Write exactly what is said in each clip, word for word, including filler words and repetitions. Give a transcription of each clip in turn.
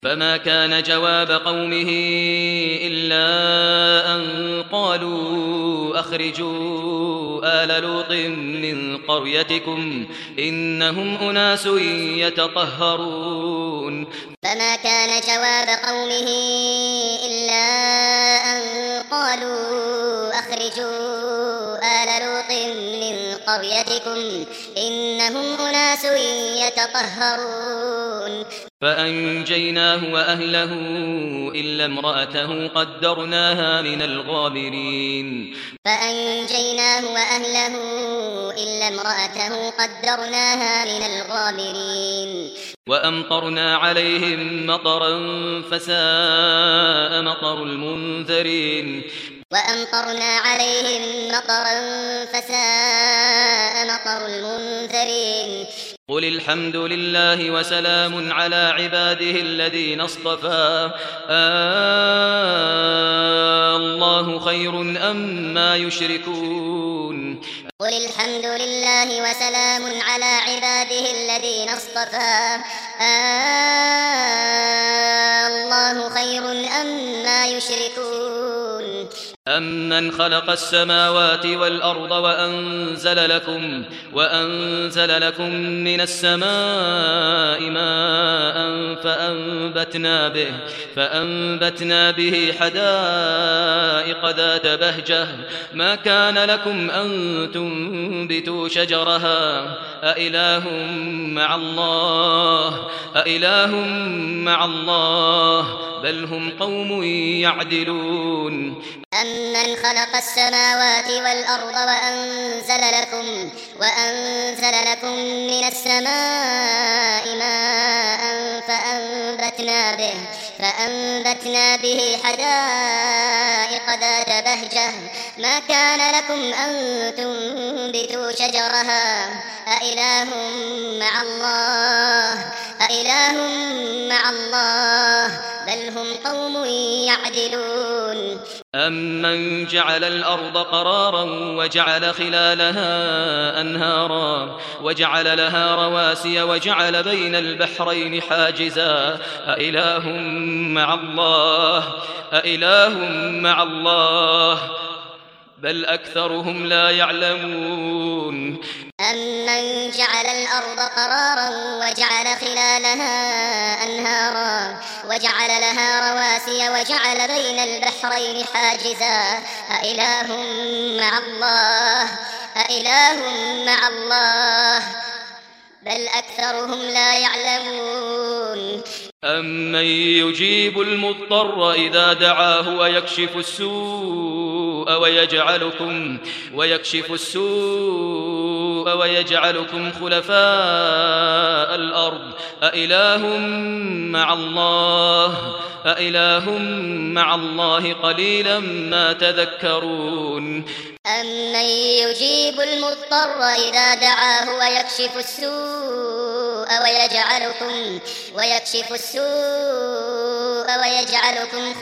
فما كان جواب قومه إلا أن قالوا أخرجوا آل لوط من قريتكم إنهم أناس يتطهرون. فما كان جواب قومه إلا أن قالوا أخرجوا آل لوط من قريتكم إنهم أناس يتطهرون. فأنجيناه وأهله إلا امرأته قدرناها من الغابرين. فأنجيناه وأهله إلا امرأته قدرناها من الغابرين. وأمطرنا عليهم مطرا فساء مطر المنذرين. وأمطرنا عليهم مطرا فساء مطر المنذرين. قل الحمد لله وسلام على عباده الذين اصطفى الله خير أما يشركون. قل الحمد لله وسلام على عباده الذين اصطفى الله خير أما يشركون. أمن خلق السماوات والأرض وأنزل لكم وأنزل لكم من السماء ماء فأنبتنا به فأنبتنا به حدائق ذات بهجة ما كان لكم أن تنبتوا شجرها أإله مع الله أإله مع الله بل هم قوم يعدلون. أمن خلق السماوات والأرض وأنزل لكم وأنزل لكم من السماء ماء فأنبتنا به فأنبتنا به حدائق ذات بهجة ما كان لكم أن تنبتوا شجرها أإله مع الله أإله مع الله بل هم قوم يعدلون. أمن جعل الأرض قرارا وجعل خلالها أنهارا وجعل لها رواسي وجعل بين البحرين حاجزا أإله مع الله أإله مع الله بل أكثرهم لا يعلمون. أمن جعل الأرض قرارا وجعل خلالها أنهارا وجعل لها رواسي وجعل بين البحرين حاجزا أإله مع الله أإله مع الله بل أكثرهم لا يعلمون. أمن يجيب المضطر إذا دعاه ويكشف السوء ويجعلكم ويكشف السوء ويجعلكم خلفاء الأرض أإله مع الله أإله مع الله قليلا ما تذكرون. أمن يجيب المضطر إذا دعاه ويكشف السوء ويجعلكم ويكشف السوء ويجعلكم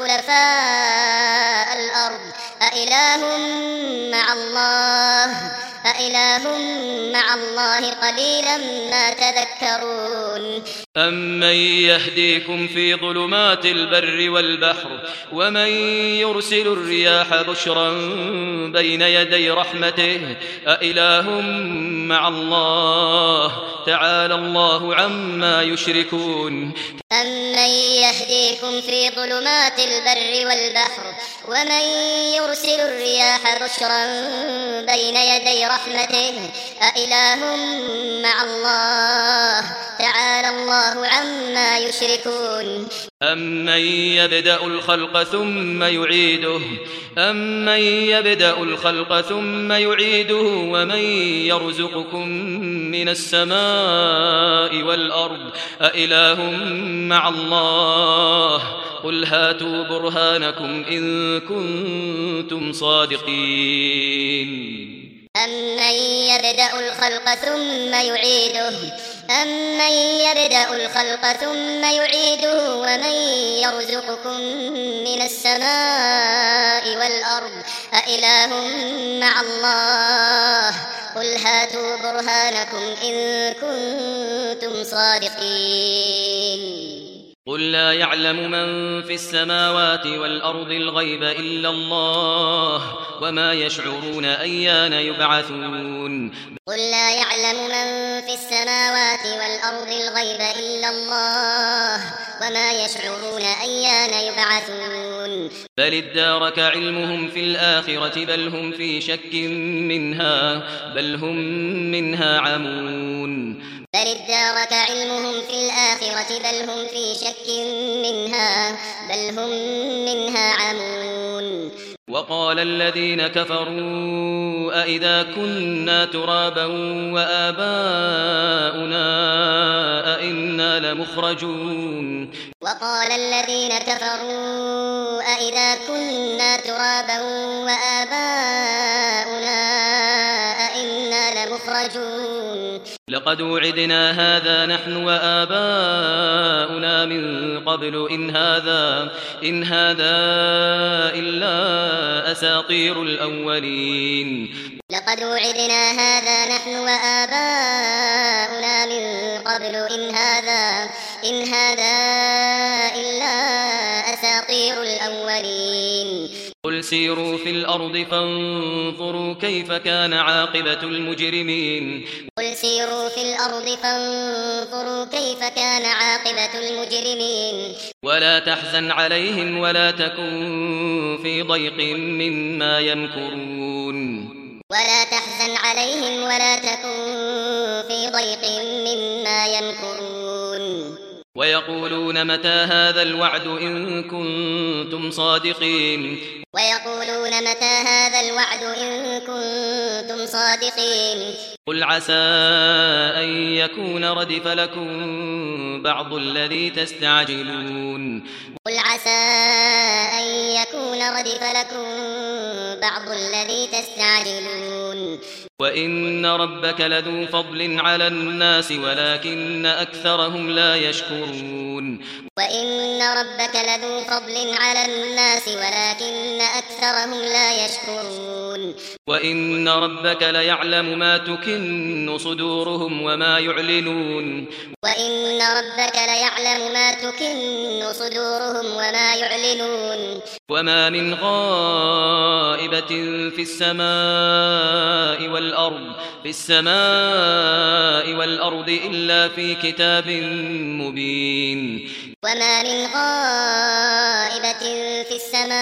خلفاء الأرض أإله مع الله أإله مع الله قليلا ما تذكرون. أمن يهديكم في ظلمات البر والبحر ومن يرسل الرياح بشرا بين يدي رحمته أإله مع الله تعالى الله عما يشركون. أمن يهديكم في ظلمات البر والبحر ومن يرسل الرياح بشرا بين يدي رحمته أإله مع الله تعالى الله عما يشركون. أمن يبدأ الخلق ثم يعيده أمن يبدأ الخلق ثم يعيده ومن يرزقكم من السماء والأرض أإله مع الله قل هاتوا برهانكم إن كنتم صادقين. أمن يبدأ الخلق ثم يعيده أمن يبدأ الخلق ثم يعيده ومن يرزقكم من السماء والأرض أإله مع الله قل هاتوا برهانكم إن كنتم صادقين. قل لا يعلم من في السماوات والأرض الغيب إلا الله وما يشعرون أيان يبعثون قل لا يعلم من في السماوات والأرض الغيب إلا الله وما يشعرون أيان يبعثون بل ادارك علمهم في الآخرة بل هم في شك منها بل هم منها عمون بل ادارك علمهم في الآخرة بل هم في شك منها بل هم منها عمون وقال الذين كفروا أئذا كنا ترابا وآباؤنا أئنا لمخرجون وقال الذين كفروا أئذا كنا ترابا وآباؤنا أئنا لمخرجون لقد وعدنا هذا نحن وآباؤنا من قبل إن هذا إن هذا إلا أساطير الأولين لقد وعدنا هذا نحن وآباؤنا من قبل إن هذا إن هذا إلا أساطير الأولين قل سيروا في الأرض فانظروا كيف كان عاقبة المجرمين قل سيروا في الأرض فانظروا كيف كان عاقبة المجرمين ولا تحزن عليهم ولا تكن في ضيق مما يمكرون ولا تحزن عليهم ولا تكن في ضيق مما يمكرون ويقولون متى هذا الوعد إن كنتم صادقين ويقولون متى هذا الوعد إن كنتم صادقين قل عسى أن يكون ردف لكم بعض الذي تستعجلون قل عسى أن يكون ردف لكم بعض الذي تستعجلون وإن ربك لذو فضل على الناس ولكن أكثرهم لا يشكرون وإن ربك لذو فضل على الناس ولكن أكثرهم لا يشكرون وإن ربك ليعلم ما تكن صدورهم وما يعلنون وإن ربك ليعلم ما تكن صدورهم وما يعلنون وما من غائبة في السماء والأرض في السماء والأرض إلا في كتاب مبين وما من غائبة في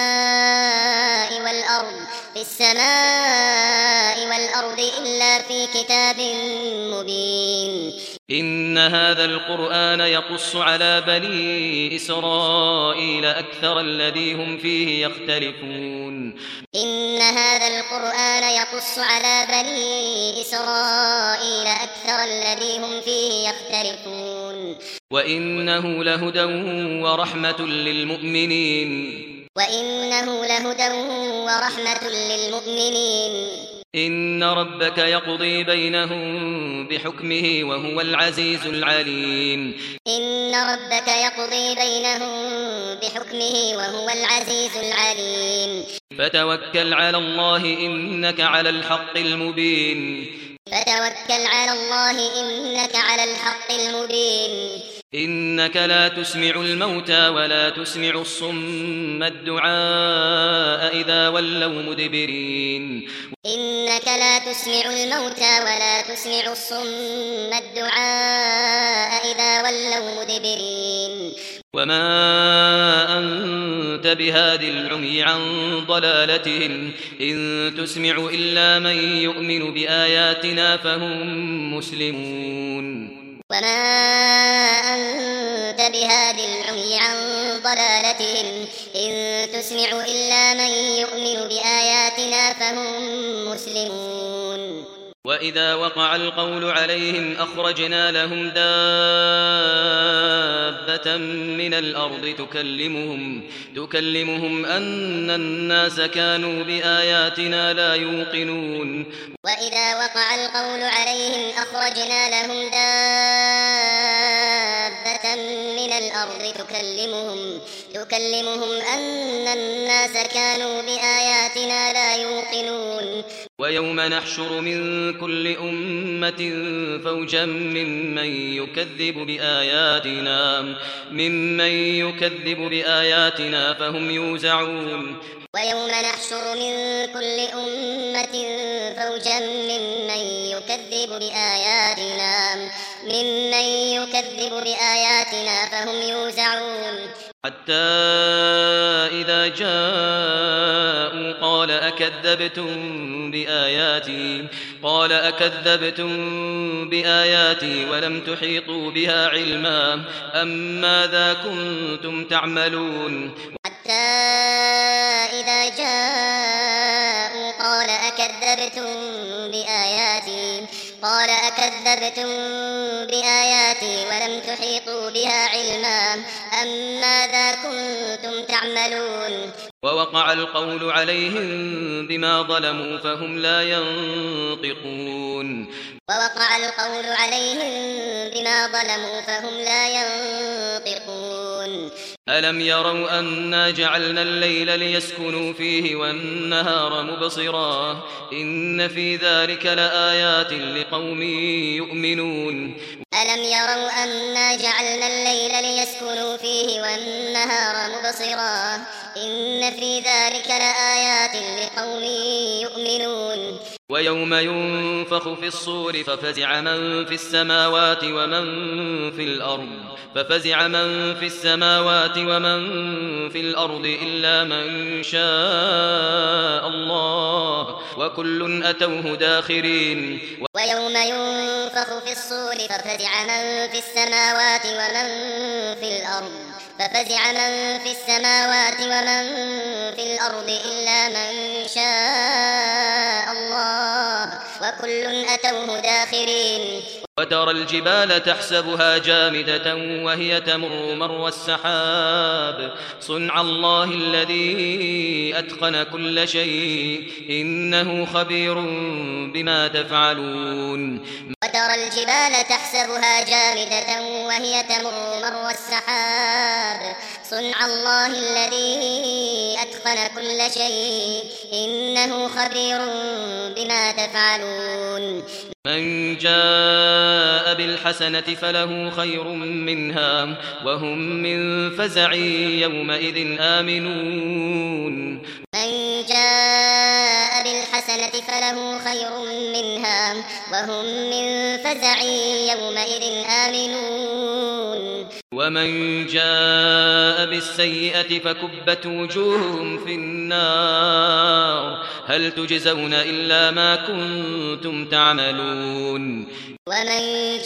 السماء والأرض في السماء والأرض إلا في كتاب مبين إن هذا القرآن يقص على بني إسرائيل أكثر الذي هم فيه يختلفون إن هذا القرآن يقص على بني إسرائيل أكثر الذي هم فيه يختلفون وإنه لهدى ورحمة للمؤمنين وإنه لهدى ورحمة للمؤمنين إن ربك يقضي بينهم بحكمه وهو العزيز العليم إن ربك يقضي بينهم بحكمه وهو العزيز العليم فتوكل على الله إنك على الحق المبين فتوكل على الله إنك على الحق المبين إنك لا تسمع الموتى ولا تسمع الصم الدعاء إذا ولوا مدبرين إنك لا تسمع الموتى ولا تسمع الصم الدعاء إذا ولوا مدبرين وما أنت بهاد العمي عن ضلالتهم إن تسمع إلا من يؤمن بآياتنا فهم مسلمون وما أنت بهاد العمي عن ضلالتهم إن تسمع إلا من يؤمن بآياتنا فهم مسلمون وإذا وقع القول عليهم أخرجنا لهم دابة من الأرض تكلمهم تكلمهم أن الناس كانوا بآياتنا لا يوقنون وإذا وقع القول عليهم أخرجنا لهم دابة من الأرض تكلمهم تكلمهم أن الناس كانوا بآياتنا لا يوقنون ويوم نحشر من كل أمة فوجا ممن يكذب بآياتنا ممن يكذب بآياتنا فهم يوزعون ويوم نحشر من كل أمة فوجا ممن يكذب بآياتنا ممن يكذب بآياتنا فهم يوزعون حتى إذا جاءوا قال أكذبتم بآياتي قال أكذبتم بآياتي ولم تحيطوا بها علما أم ماذا كنتم تعملون حتى إذا جاءوا قال أكذبتم بآياتي قال أكذبتم بآياتي ولم تحيطوا بها علما أم ماذا كنتم تعملون ووقع القول عليهم بما ظلموا فهم لا ينطقون ووقع القول عليهم بما ظلموا فهم لا ينطقون ألم يروا أنا جعلنا الليل ليسكنوا فيه والنهار مبصرا إن في ذلك لآيات لقوم يؤمنون ألم يروا أنا جعلنا الليل ليسكنوا فيه والنهار مبصرا إن في ذلك لآيات لقوم يؤمنون ويوم ينفخ في الصور ففزع من في السماوات ومن في الأرض ففزع من في السماوات ومن في الأرض إلا من شاء الله وكل أتوه داخرين ويوم ينفخ في الصور ففزع من في السماوات ومن في الأرض ففزع من في السماوات ومن في الأرض إلا من شاء الله وكل أتوه داخرين وترى الجبال تحسبها جامدة وهي تمر مر السحاب صنع الله الذي أتقن كل شيء إنه خبير بما تفعلون وترى الجبال تحسبها جامدة وهي تمر مر السحاب صنع الله الذي أتقن كل شيء إنه خبير بما تفعلون من جاء بالحسنة فله خير منها وهم من فزع يومئذ آمنون من جاء بالحسنة فله خير منها وهم من فزع يومئذ آمنون ومن جاء بالسيئة فكبت وجوههم في النار هل تجزون إلا ما كنتم تعملون ومن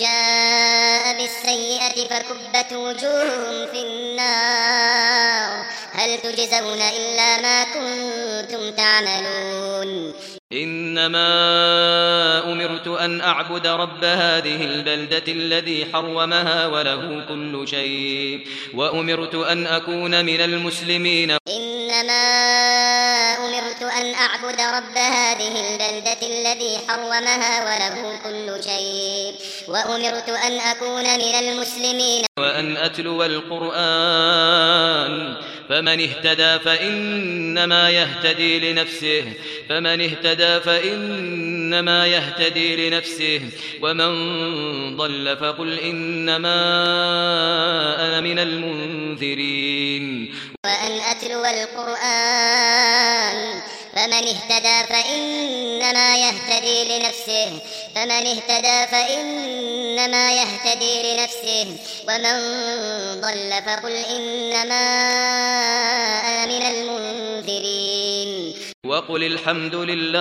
جاء بالسيئة فكبت وجوههم في النار هل تجزون إلا ما كنتم تعملون إنما أمرت أن أعبد رب هذه البلدة الذي حرمها وله كل شيء وأمرت أن أكون من المسلمين إنما أمرت أن أعبد رب هذه البلدة الذي حرمها وله كل شيء وأمرت أن أكون من المسلمين وأن أتلو القرآن فمن اهتدى فإنما يهتدي لنفسه فمن اهتدى فإنما يهتدي لنفسه ومن ضل فقل إنما أنا من المنذرين وأن أتلو القرآن فمن اهتدى فإنما يهتدي لنفسه فمن اهتدى فإنما يهتدي لنفسه ومن ضل فقل إنما أنا من المنذرين وقل الحمد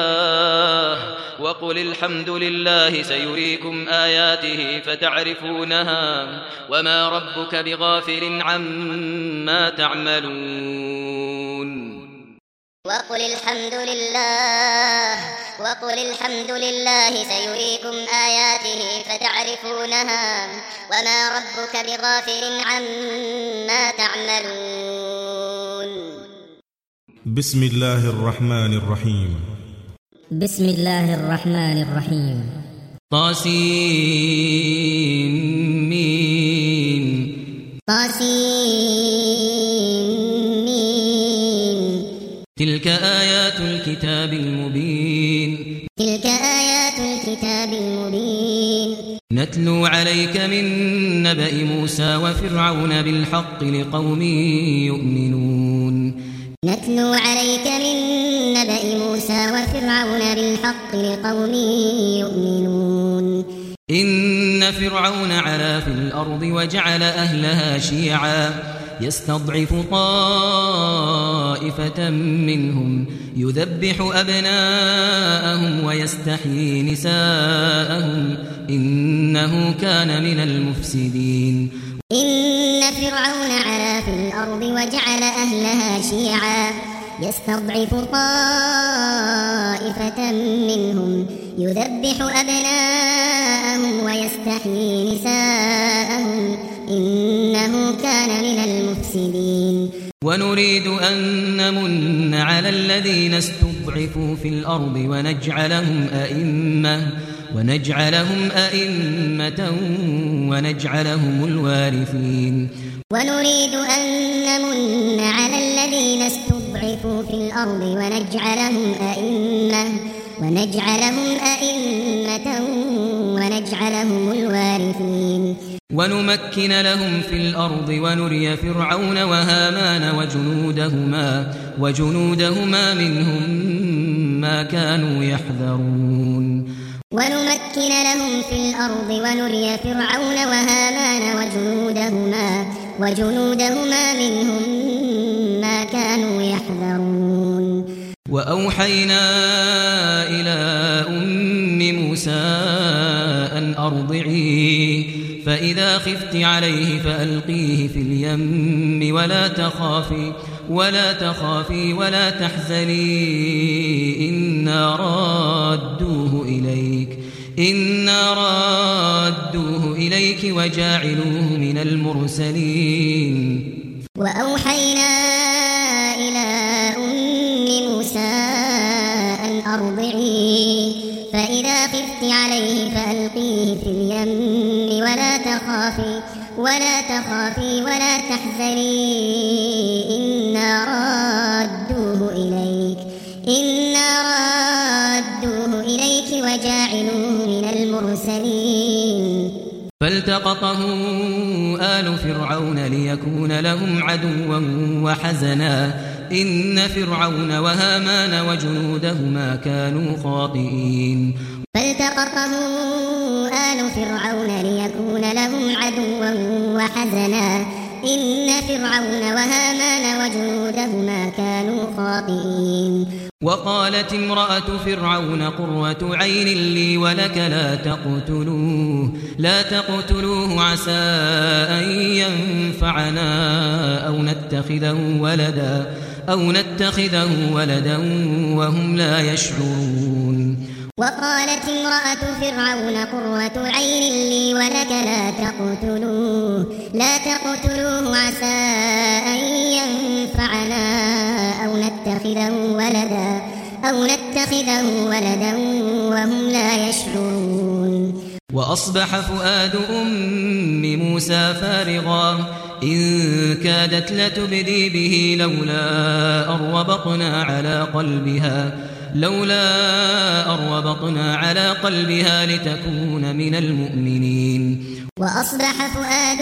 لله وقل الحمد لله سيريكم آياته فتعرفونها وما ربك بغافل عما تعملون وقل الحمد لله وقل الحمد لله سيريكم آياته فتعرفونها وما ربك بغافل عما تعملون بسم الله الرحمن الرحيم بسم الله الرحمن الرحيم طاسين ميم طاسين ميم تلك آيات الكتاب المبين نتلو عليك من نبأ موسى وفرعون بالحق لقوم يؤمنون نتلو عليك من نبأ موسى وفرعون بالحق لقوم يؤمنون إن فرعون علا في الأرض وجعل أهلها شيعا يستضعف طائفة منهم يذبح أبناءهم ويستحيي نساءهم إنه كان من المفسدين إن فرعون علا في الأرض وجعل أهلها شيعا يستضعف طائفة منهم يذبح أبناءهم ويستحيي نساءهم إنه كان من المفسدين ونريد أن نمن على الذين استضعفوا في الأرض ونجعلهم أئمة ونجعلهم أئمة ونجعلهم الوارثين ونريد أن نمن على الذين استضعفوا في الأرض ونجعلهم أئمة ونجعلهم أئمة ونجعلهم الوارثين ونمكن لهم في الأرض ونري فرعون وهامان وجنودهما وجنودهما منهم ما كانوا يحذرون ونمكن لهم في الأرض ونري فرعون وهامان وجنودهما وجنودهما منهم ما كانوا يحذرون وأوحينا إلى أم موسى أن أرضعيه فإذا خفت عليه فألقيه في اليم ولا تخافي ولا تخافي ولا تحزني إنا رادوه إليك إنا رادوه إليك وجاعلوه من المرسلين وأوحينا إلى أم موسى أن أرضعيه فإذا خفت عليه فألقيه في اليم ولا تخافي ولا تخافي ولا تحزني إنا رادوه إليك إنا رادوه إليك وجاعلوه من المرسلين فالتقطه آل فرعون ليكون لهم عدوا وحزنا إن فرعون وهامان وجنودهما كانوا خاطئين فالتقطه آل فرعون ليكون لهم عدوا وحزنا إن فرعون وهامان وجنودهما كانوا خاطئين وقالت امرأة فرعون قرة عين لي ولك لا تقتلوه لا تقتلوه عسى أن ينفعنا أو نتخذه ولدا أو نتخذه ولدا وهم لا يشعرون وقالت امرأة فرعون قرة عين لي ولك لا تقتلوه لا تقتلوه عسى أن ينفعنا أو نتخذه ولدا أو نتخذه ولدا وهم لا يشعرون وأصبح فؤاد أم موسى فارغا إن كادت لتبدي به لولا أن ربطنا على قلبها لولا أربطنا على قلبها لتكون من المؤمنين وأصبح فؤاد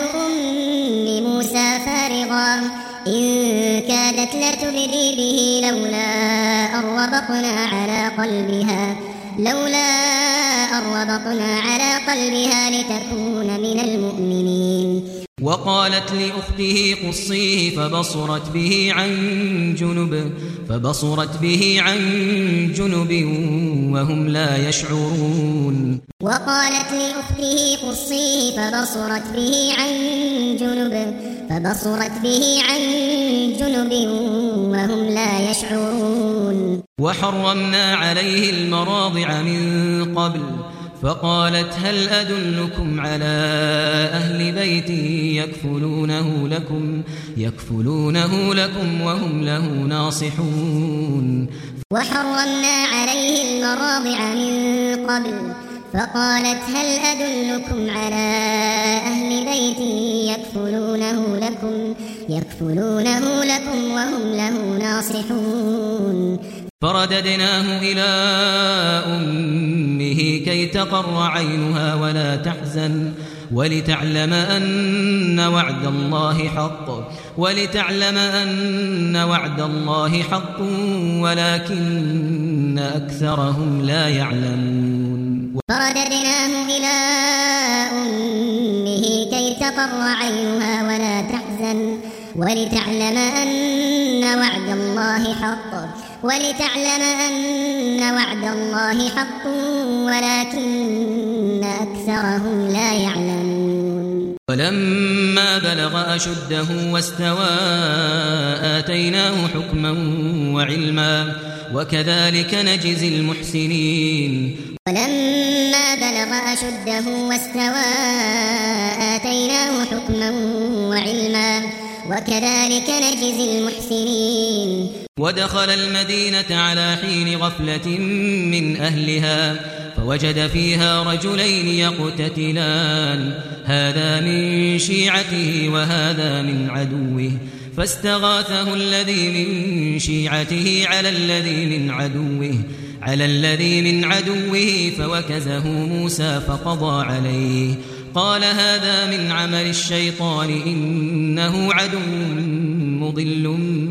أم موسى فارغا إن كادت لتبدي به لولا أن ربطنا على قلبها لولا أن ربطنا على قلبها لتكون من المؤمنين وقالت لأخته قصيه فبصرت به عن جنب فبصرت به عن جنب وهم لا يشعرون وقالت لأخته قصيه فبصرت به عن جنب فبصرت به عن جنب وهم لا يشعرون وحرمنا عليه المراضع من قبل فقالت هل أدلكم على أهل بيت يكفلونه لكم يكفلونه لكم وهم له ناصحون وحرمنا عليه المراضع من قبل فقالت هل أدلكم على أهل بيت يكفلونه لكم يكفلونه لكم وهم له ناصحون فرددناه إلى أمه كي تقر عينها ولا تحزن ولتعلم أن وعد الله حق ولتعلم أن وعد الله حق ولكن أكثرهم لا يعلمون. فرددناه إلى أمه كي تقر عينها ولا تحزن ولتعلم أن وعد الله حق ولتعلم أن وعد الله حق ولكن أكثرهم لا يعلمون. ولما بلغ أشده واستوى آتيناه حكما وعلما وكذلك نجزي المحسنين. ولما بلغ أشده واستوى آتيناه حكما وعلما وكذلك نجزي المحسنين. ودخل المدينة على حين غفلة من أهلها فوجد فيها رجلين يقتتلان هذا من شيعته وهذا من عدوه فاستغاثه الذي من شيعته على الذي من عدوه على الذي من عدوه فوكزه موسى فقضى عليه قال هذا من عمل الشيطان إنه عدو مضل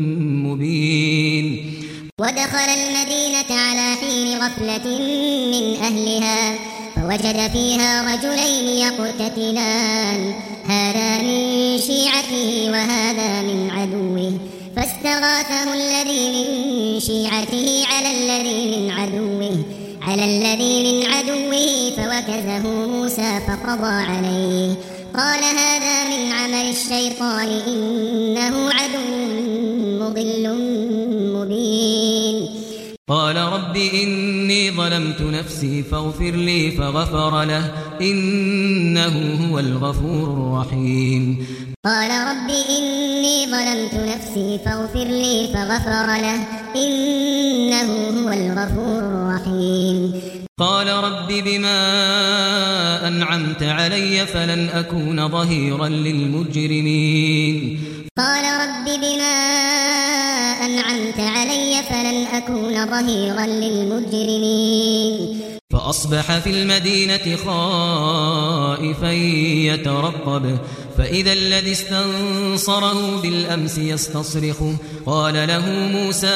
مبين. ودخل المدينة على حين غفلة من أهلها فوجد فيها رجلين يقتتلان هذا من شيعته وهذا من عدوه فاستغاثه الذي من شيعته على الذي من عدوه على الذي من عدوه فوكزه موسى فقضى عليه قال هذا من عمل الشيطان إنه عدو مضل مبين. قال رب إني ظلمت نفسي فاغفر لي فغفر له إنه هو الغفور الرحيم. قال رب إني ظلمت نفسي فاغفر لي فغفر له إنه هو الغفور الرحيم. قال رب بما أنعمت علي فلن أكون ظهيرا للمجرمين. قال رب بما أنعمت علي فلن أكون ظهيرا للمجرمين. فأصبح في المدينة خائفا يترقب فإذا الذي استنصره بالأمس يستصرخه قال له موسى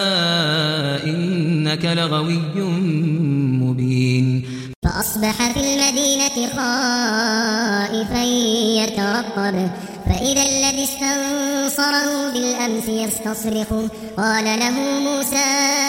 إنك لغوي مبين. فأصبح في المدينة خائفا يترقب فإذا الذي استنصره بالأمس يستصرخه قال له موسى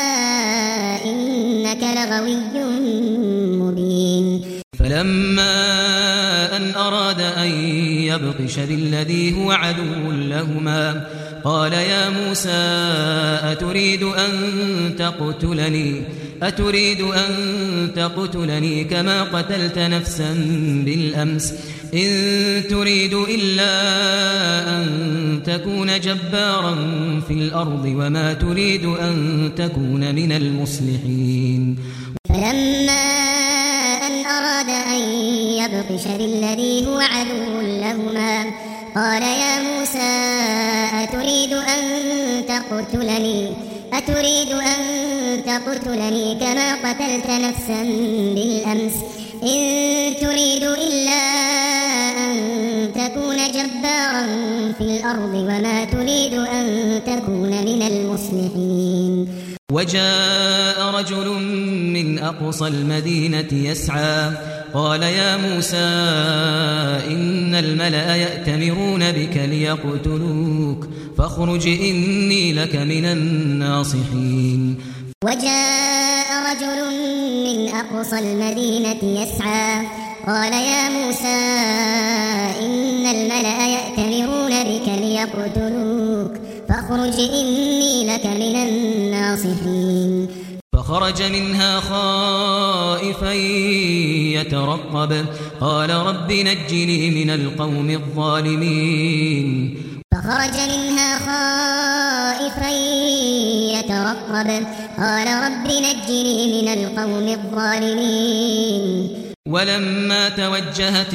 إنك لغوي مبين. فلما أن أراد أن يبطش بالذي هو عدو لهما قال يا موسى أتريد أن تقتلني أتريد أن تقتلني كما قتلت نفسا بالأمس إن تريد إلا أن تكون جبارا في الأرض وما تريد أن تكون من المصلحين. فلما أن أراد أن يبطش بالذي هو عدو لهما قال يا موسى أتريد أن تقتلني أتريد أن تقتلني كما قتلت نفسا بالأمس إن تريد إلا أن تكون جبارا في الأرض وما تريد أن تكون من المصلحين. وجاء رجل من أقصى المدينة يسعى قال يا موسى إن الملأ يأتمرون بك ليقتلوك فاخرج إني لك من الناصحين. وجاء رجل من أقصى المدينة يسعى قال يا موسى إن الملأ يأتمرون بك ليقتلوك فاخرج إني لك من الناصحين. فخرج منها خائفا يترقب قال رب نجني من القوم الظالمين. فخرج منها خائفا يترقب قال رب نجني من القوم الظالمين. ولما توجه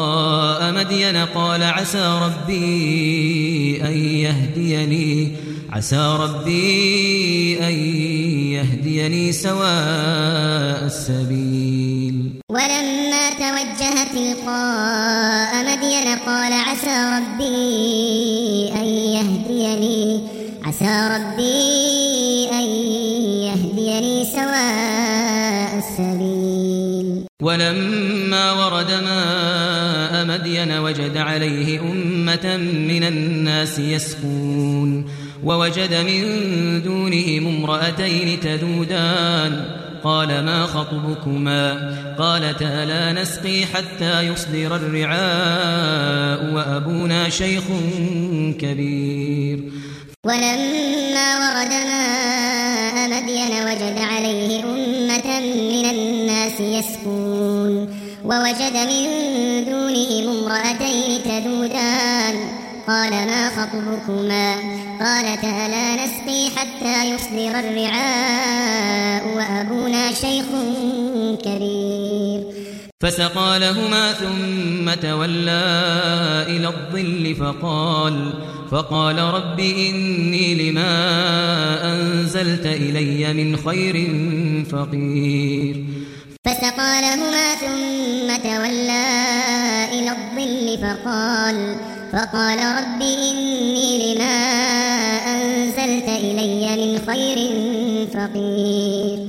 تلقاء مدين قال عسى ربي أن يهديني عسى ربي أن يهديني سواء السبيل. ولما توجه تلقاء مدين قال عسى ربي أن يهديني عسى ربي أن يهديني سواء السبيل. ولما ورد ماء مدين وجد عليه أمة من الناس يسقون ووجد من دونهم امرأتين تذودان قال ما خطبكما قالتا لا نسقي حتى يصدر الرعاء وأبونا شيخ كبير. ولما ورد ماء مدين وجد عليه أمة من الناس يسقون ووجد من دونهم امرأتين تذودان قال ما خطبكما قالتا لا نسقي حتى يصدر الرعاء وأبونا شيخ كبير. فسقى لهما ثم تولى إلى الظل فقال فقال رب إني لما أنزلت إلي من خير فقير. فسقى لهما ثم تولى إلى الظل فقال فقال رب إني لما أنزلت إلي من خير فقير.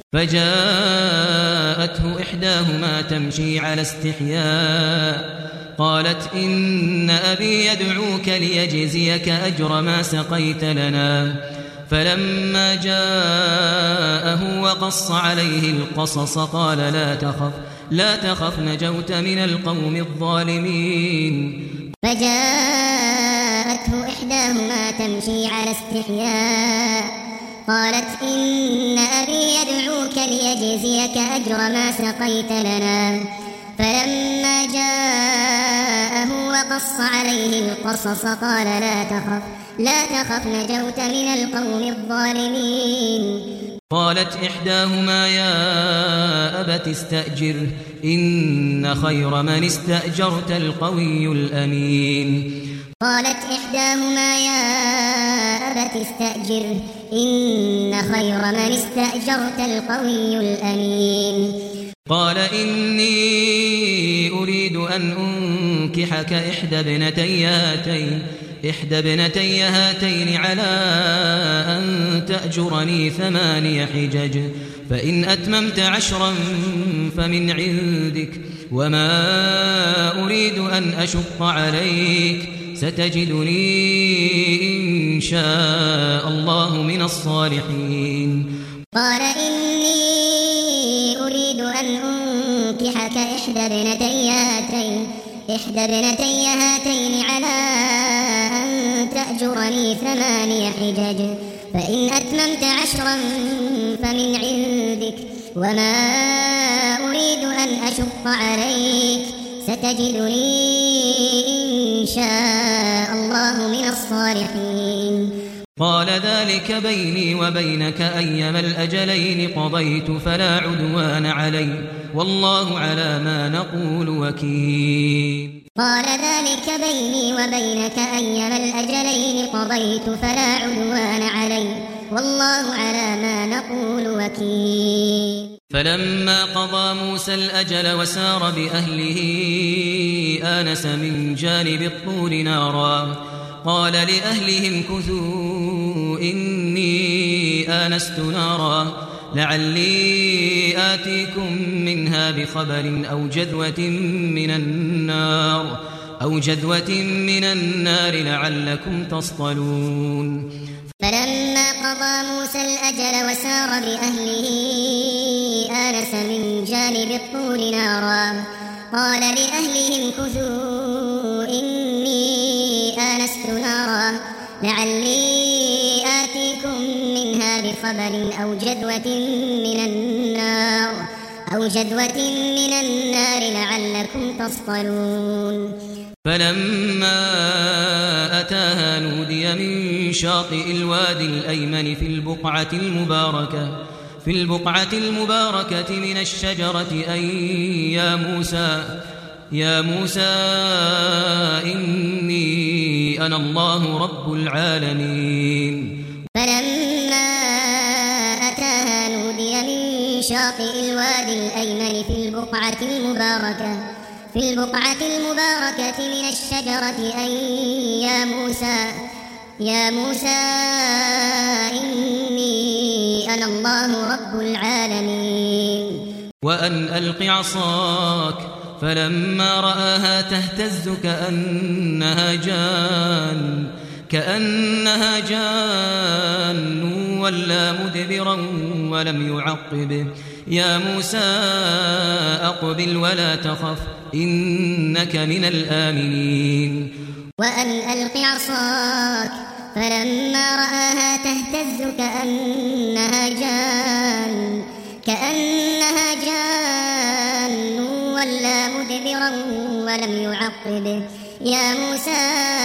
فجاءته إحداهما تمشي على استحياء قالت إن أبي يدعوك ليجزيك أجر ما سقيت لنا. فلما جاءه وقص عليه القصص قال لا تخف لا تخف نجوت من القوم الظالمين. فجاءته إحداهما تمشي على استحياء قالت إن أبي يدعوك ليجزيك أجر ما سقيت لنا. فلما جاءه وقص عليه القصص قال لا تخف لا تخف نجوت من القوم الظالمين. قالت إحداهما يا أبت استأجره إن خير من استأجرت القوي الأمين. قالت إحداهما يا أبت استأجره إن خير من استأجرت القوي الأمين. قال إني أريد أن أنكحك إحدى ابنتي هاتين إحدى ابنتي هاتين على أن تأجرني ثماني حجج فإن أتممت عشرا فمن عندك وما أريد أن أشق عليك ستجدني إن شاء الله من الصالحين. قال إني أريد أن أنكحك إحدى ابنتي هاتين إحدى ابنتي هاتين على أن تأجرني ثماني حجج فإن أتممت عشرا فمن عندك وما أريد أن أشق عليك ستجدني إن شاء الله من الصالحين. قال ذلك بيني وبينك أيما الأجلين قضيت فلا عدوان علي والله على ما نقول وكيل. قال ذلك بيني وبينك أيما الأجلين قضيت فلا عدوان علي والله على ما نقول وكيل. فلما قضى موسى الأجل وسار بأهله آنس من جانب الطور نارا قال لأهلهم كثوا إني آنست نارا لعلي آتيكم منها بخبر أو جذوة من النار أو جذوة من النار لعلكم تصطلون. فلما قضى موسى الأجل وسار بأهله آنس من جانب الطور نارا قال لأهلهم كثوا إني آنست نارا لعلي آتيكم منها بخبر أو جذوة من النار أو جذوة من النار لعلكم تصطلون. فلما أتاها نودي من شاطئ الوادي الأيمن في البقعة المباركة في البقعة المباركة من الشجرة أي يا موسى يا موسى إني أنا الله رب العالمين. فلما أتاها نودي من شاطئ الوادي الأيمن في البقعة المباركة في البقعة المباركة من الشجرة أن يا موسى يا موسى إني أنا الله رب العالمين. وأن ألق عصاك فلما رآها تهتز كأنها جان كأنها جان ولا مدبرا ولم يعقب. يا موسى أقبل ولا تخف إنك من الآمنين. وأن ألق عصاك فلما رآها تهتز كأنها جان كأنها جان ولا مدبرا ولم يعقب. يا موسى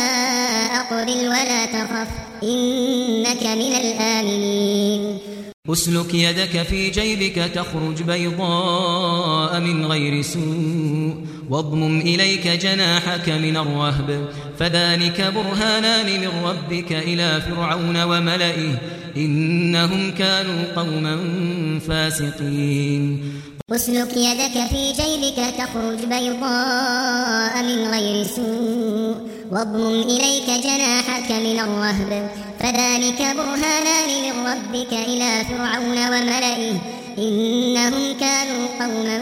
أقبل ولا تخف إنك من الآمنين. أسلك يدك في جيبك تخرج بيضاء من غير سوء واضمم إليك جناحك من الرهب فذلك برهانان من ربك إلى فرعون وملئه إنهم كانوا قوما فاسقين. أسلك يدك في جيبك تخرج بيضاء من غير سوء واضمم إليك جناحك من الرهب فذلك برهانان من ربك إلى فرعون وملئه إنهم كانوا قوما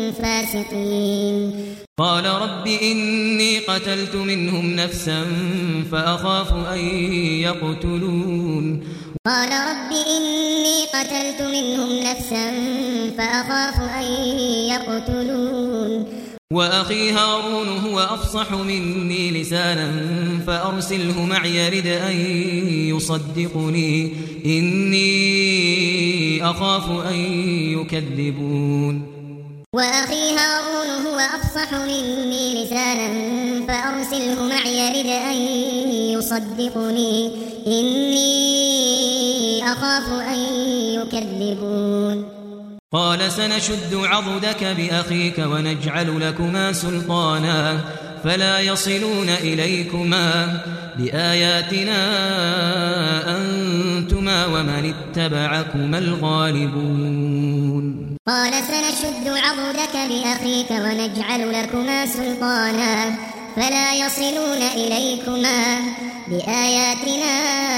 فاسقين. قال رب إني قتلت منهم نفسا فأخاف أن يقتلون. قال رب إني قتلت منهم نفسا فأخاف أن يقتلون. وأخي هارون هو أفصح مني لسانا فأرسله معي يرد أن يصدقني إني أخاف أن يكذبون. وأخي هارون هو أفصح مني لسانا فأرسله معي يرد أن يصدقني إني أخاف أن يكذبون. قال سنشد عضدك بأخيك ونجعل لكما سلطانا فلا يصلون إليكما بآياتنا أنتما ومن اتبعكما الغالبون. قال سنشد عضدك بأخيك ونجعل لكما سلطانا فلا يصلون إليكما بآياتنا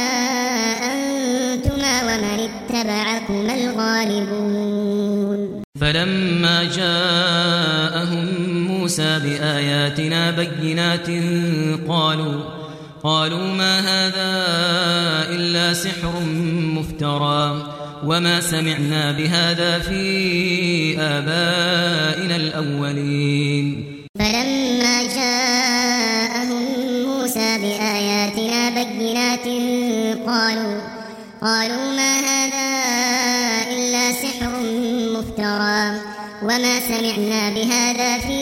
أنتما ومن اتبعكما الغالبون. فلما جاءهم موسى بآياتنا بينات قالوا قالوا ما هذا إلا سحر مفترى وما سمعنا بهذا في آبائنا الأولين. فلما جاءهم موسى بآياتنا بينات قالوا قالوا ما هذا إلا سحر مفترى وما سمعنا بهذا في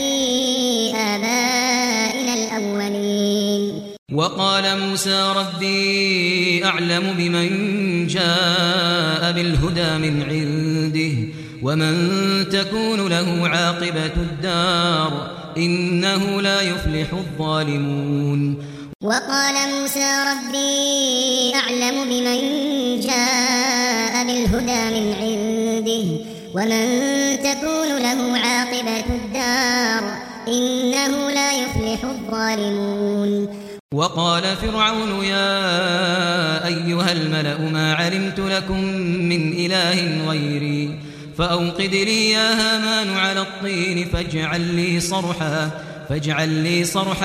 آبائنا الأولين. وقال موسى ربي أعلم بمن جاء بالهدى من عنده ومن تكون له عاقبة الدار إنه لا يفلح الظالمون. وقال موسى ربي أعلم بمن جاء بالهدى من عنده ومن تكون له عاقبة الدار إنه لا يفلح الظالمون. وقال فرعون يا أيها الملأ ما علمت لكم من إله غيري فأوقد لي يا هامان على الطين فاجعل لي صرحا فاجعل لي صرحا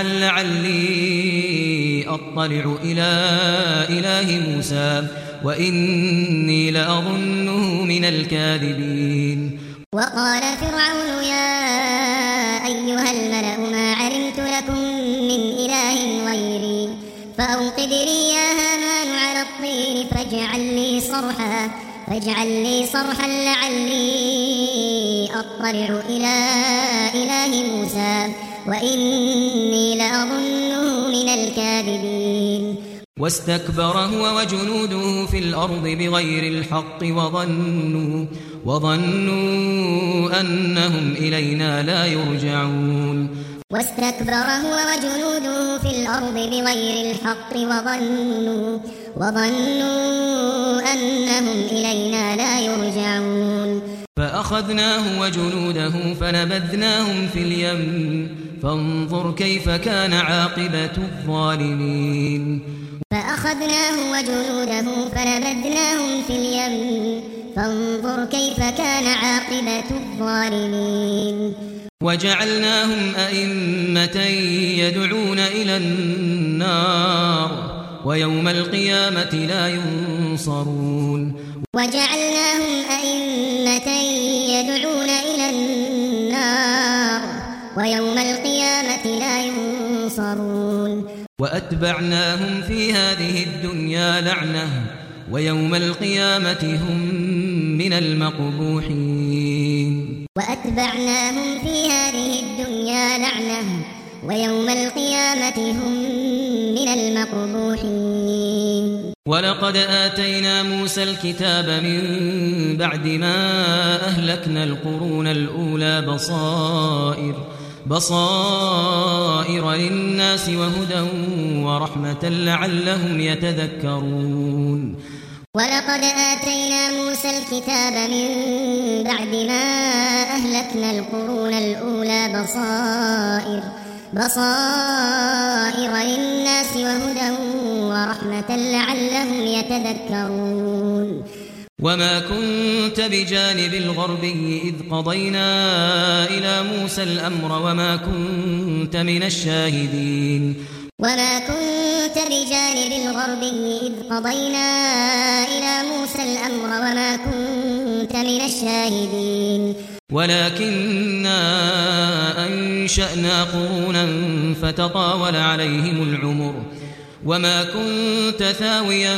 لعلي أطلع إلى إله موسى وإني لأظنه من الكاذبين. وقال فرعون يا أيها الملأ ما علمت لكم من إله غيري فأوقد لي يا هامان على الطين فاجعل لي صرحا فاجعل لي صرحا لعلي أطلع إلى إله موسى وإني لأظنه من الكاذبين. واستكبر هو وجنوده في الأرض بغير الحق وظنوا وظنوا أنهم إلينا لا يرجعون. واستكبر هو وجنوده في الأرض بغير الحق وظنوا, وظنوا أنهم إلينا لا يرجعون فأخذناه وجنوده فنبذناهم في اليم فانظر كيف كان عاقبة الظالمين فأخذناه وجنوده فنبذناهم في اليم فانظر كيف كان عاقبة الظالمين وجعلناهم أئمة يدعون إلى النار ويوم القيامة لا ينصرون وجعلناهم أئمة يدعون إلى النار ويوم القيامة لا ينصرون وأتبعناهم في هذه الدنيا لعنة ويوم القيامة هم من المقبوحين وأتبعناهم في هذه الدنيا لعنة ويوم القيامة هم من المقبوحين ولقد آتينا موسى الكتاب من بعد ما أهلكنا القرون الأولى بصائر بصائر للناس وهدى ورحمة لعلهم يتذكرون ولقد آتينا موسى الكتاب من بعد ما أهلكنا القرون الأولى بصائر بصائر للناس وهدى ورحمة لعلهم يتذكرون وما كنت بجانب الغربي إذ قضينا إلى موسى الأمر وما كنت من الشاهدين وما كنت بجانب الغربي إذ قضينا إلى موسى الأمر وما كنت من الشاهدين ولكننا أنشأنا قرونا فتطاول عليهم العمر وما كنت ثاويا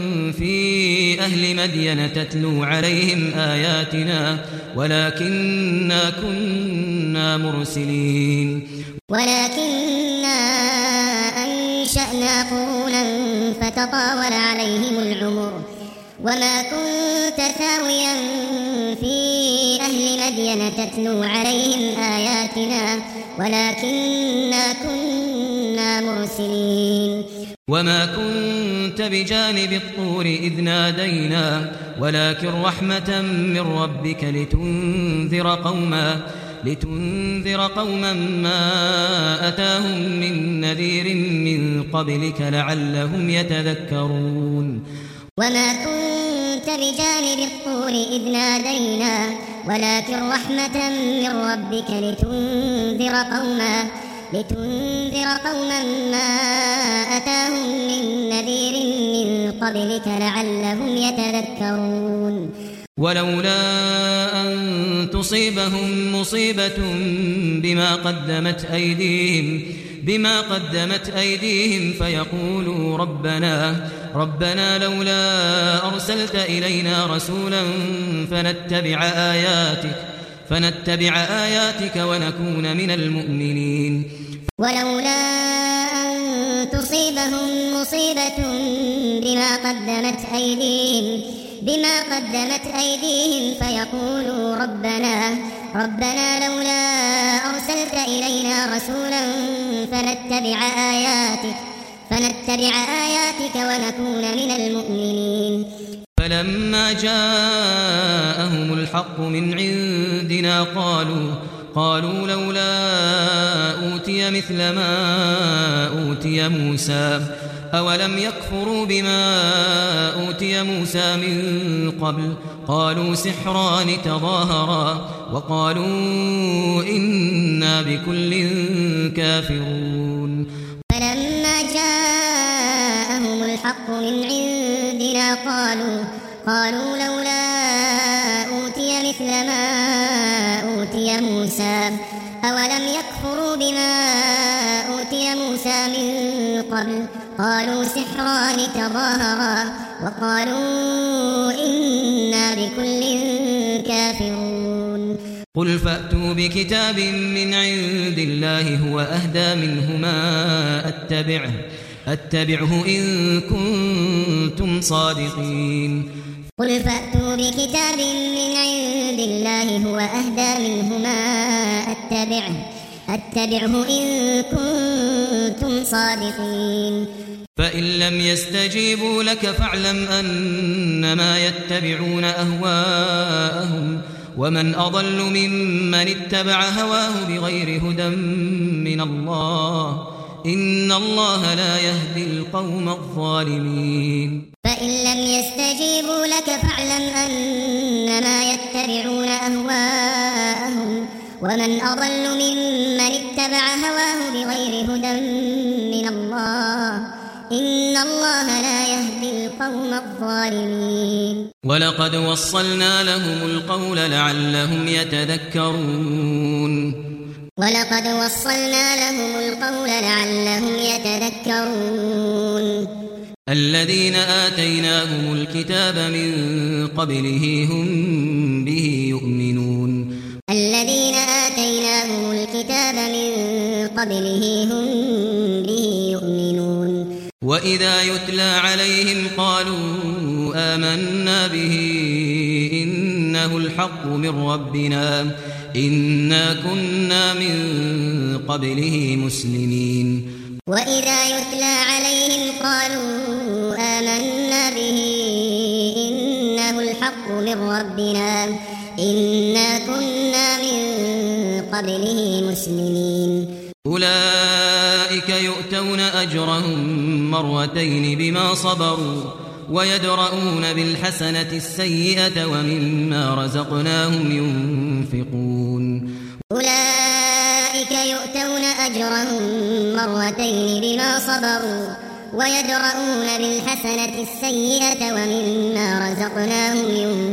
في أهل مدين تتلو عليهم آياتنا ولكننا كنا مرسلين ولكننا أنشأنا قرونا فتطاول عليهم العمر وما كنت ثاويا في أهل مدين تتلو عليهم آياتنا ولكننا كنا مرسلين وما كنت بجانب الطور إذ نادينا ولكن رحمة من ربك لتنذر قوما لتنذر قوما ما أتاهم من نذير من قبلك لعلهم يتذكرون وما كنت بجانب الطور إذ نادينا ولكن رحمة من ربك لتنذر قوما لتنذر قوما ما أتاهم من نذير من قبلك لعلهم يتذكرون ولولا أن تصيبهم مصيبة بما قدمت أيديهم بما قدمت أيديهم فيقولوا ربنا ربنا لولا أرسلت إلينا رسولا فنتبع آياتك فنتبع آياتك ونكون من المؤمنين ولولا أن تصيبهم مصيبة بما قدمت أيديهم بما قدمت أيديهم فيقولوا ربنا ربنا لولا أرسلت إلينا رسولا فنتبع آياتك فنتبع آياتك ونكون من المؤمنين فلما جاءهم الحق من عندنا قالوا قالوا لولا أوتي مثل ما أوتي موسى أولم يكفروا بما أوتي موسى من قبل قالوا سحران تظاهرا وقالوا إنا بكل كافرون فلما جاءهم الحق من عندنا قالوا قالوا لولا أوتي مثل ما أوتي موسى أولم يكفروا بما أوتي موسى من قبل قالوا سحران تظاهرا وقالوا إنا بكل كافرون قل فأتوا بكتاب من عند الله هو أهدى منهما أتبعه أتبعه إن كنتم صادقين قل فأتوا بكتاب من عند الله هو أهدى منهما أتبعه فاتبعه إن كنتم صادقين. فإن لم يستجيبوا لك فاعلم أنما يتبعون أهواءهم ومن أضل ممن اتبع هواه بغير هدى من الله إن الله لا يهدي القوم الظالمين. فإن لم يستجيبوا لك فاعلم أنما يتبعون أهواءهم ومن أضل ممن اتبع هواه بغير هدى من الله إن الله لا يهدي القوم الظالمين. ولقد وصلنا لهم القول لعلهم يتذكرون ولقد وصلنا لهم القول لعلهم يتذكرون. الذين آتيناهم الكتاب من قبله هم به يؤمنون الذين آتيناهم الكتاب من قبله هم به يؤمنون. وإذا يتلى عليهم قالوا آمنا به إنه الحق من ربنا إنا كنا من قبله مسلمين. وإذا يتلى عليهم قالوا آمنا به إنه الحق من ربنا إنا كنا من قبله مسلمين. أولئك يؤتون أجرهم مرتين بما صبروا ويدرؤون بالحسنة السيئة ومما رزقناهم ينفقون. أولئك يؤتون أجرهم مرتين بما صبروا ويدرؤون بالحسنة السيئة ومما رزقناهم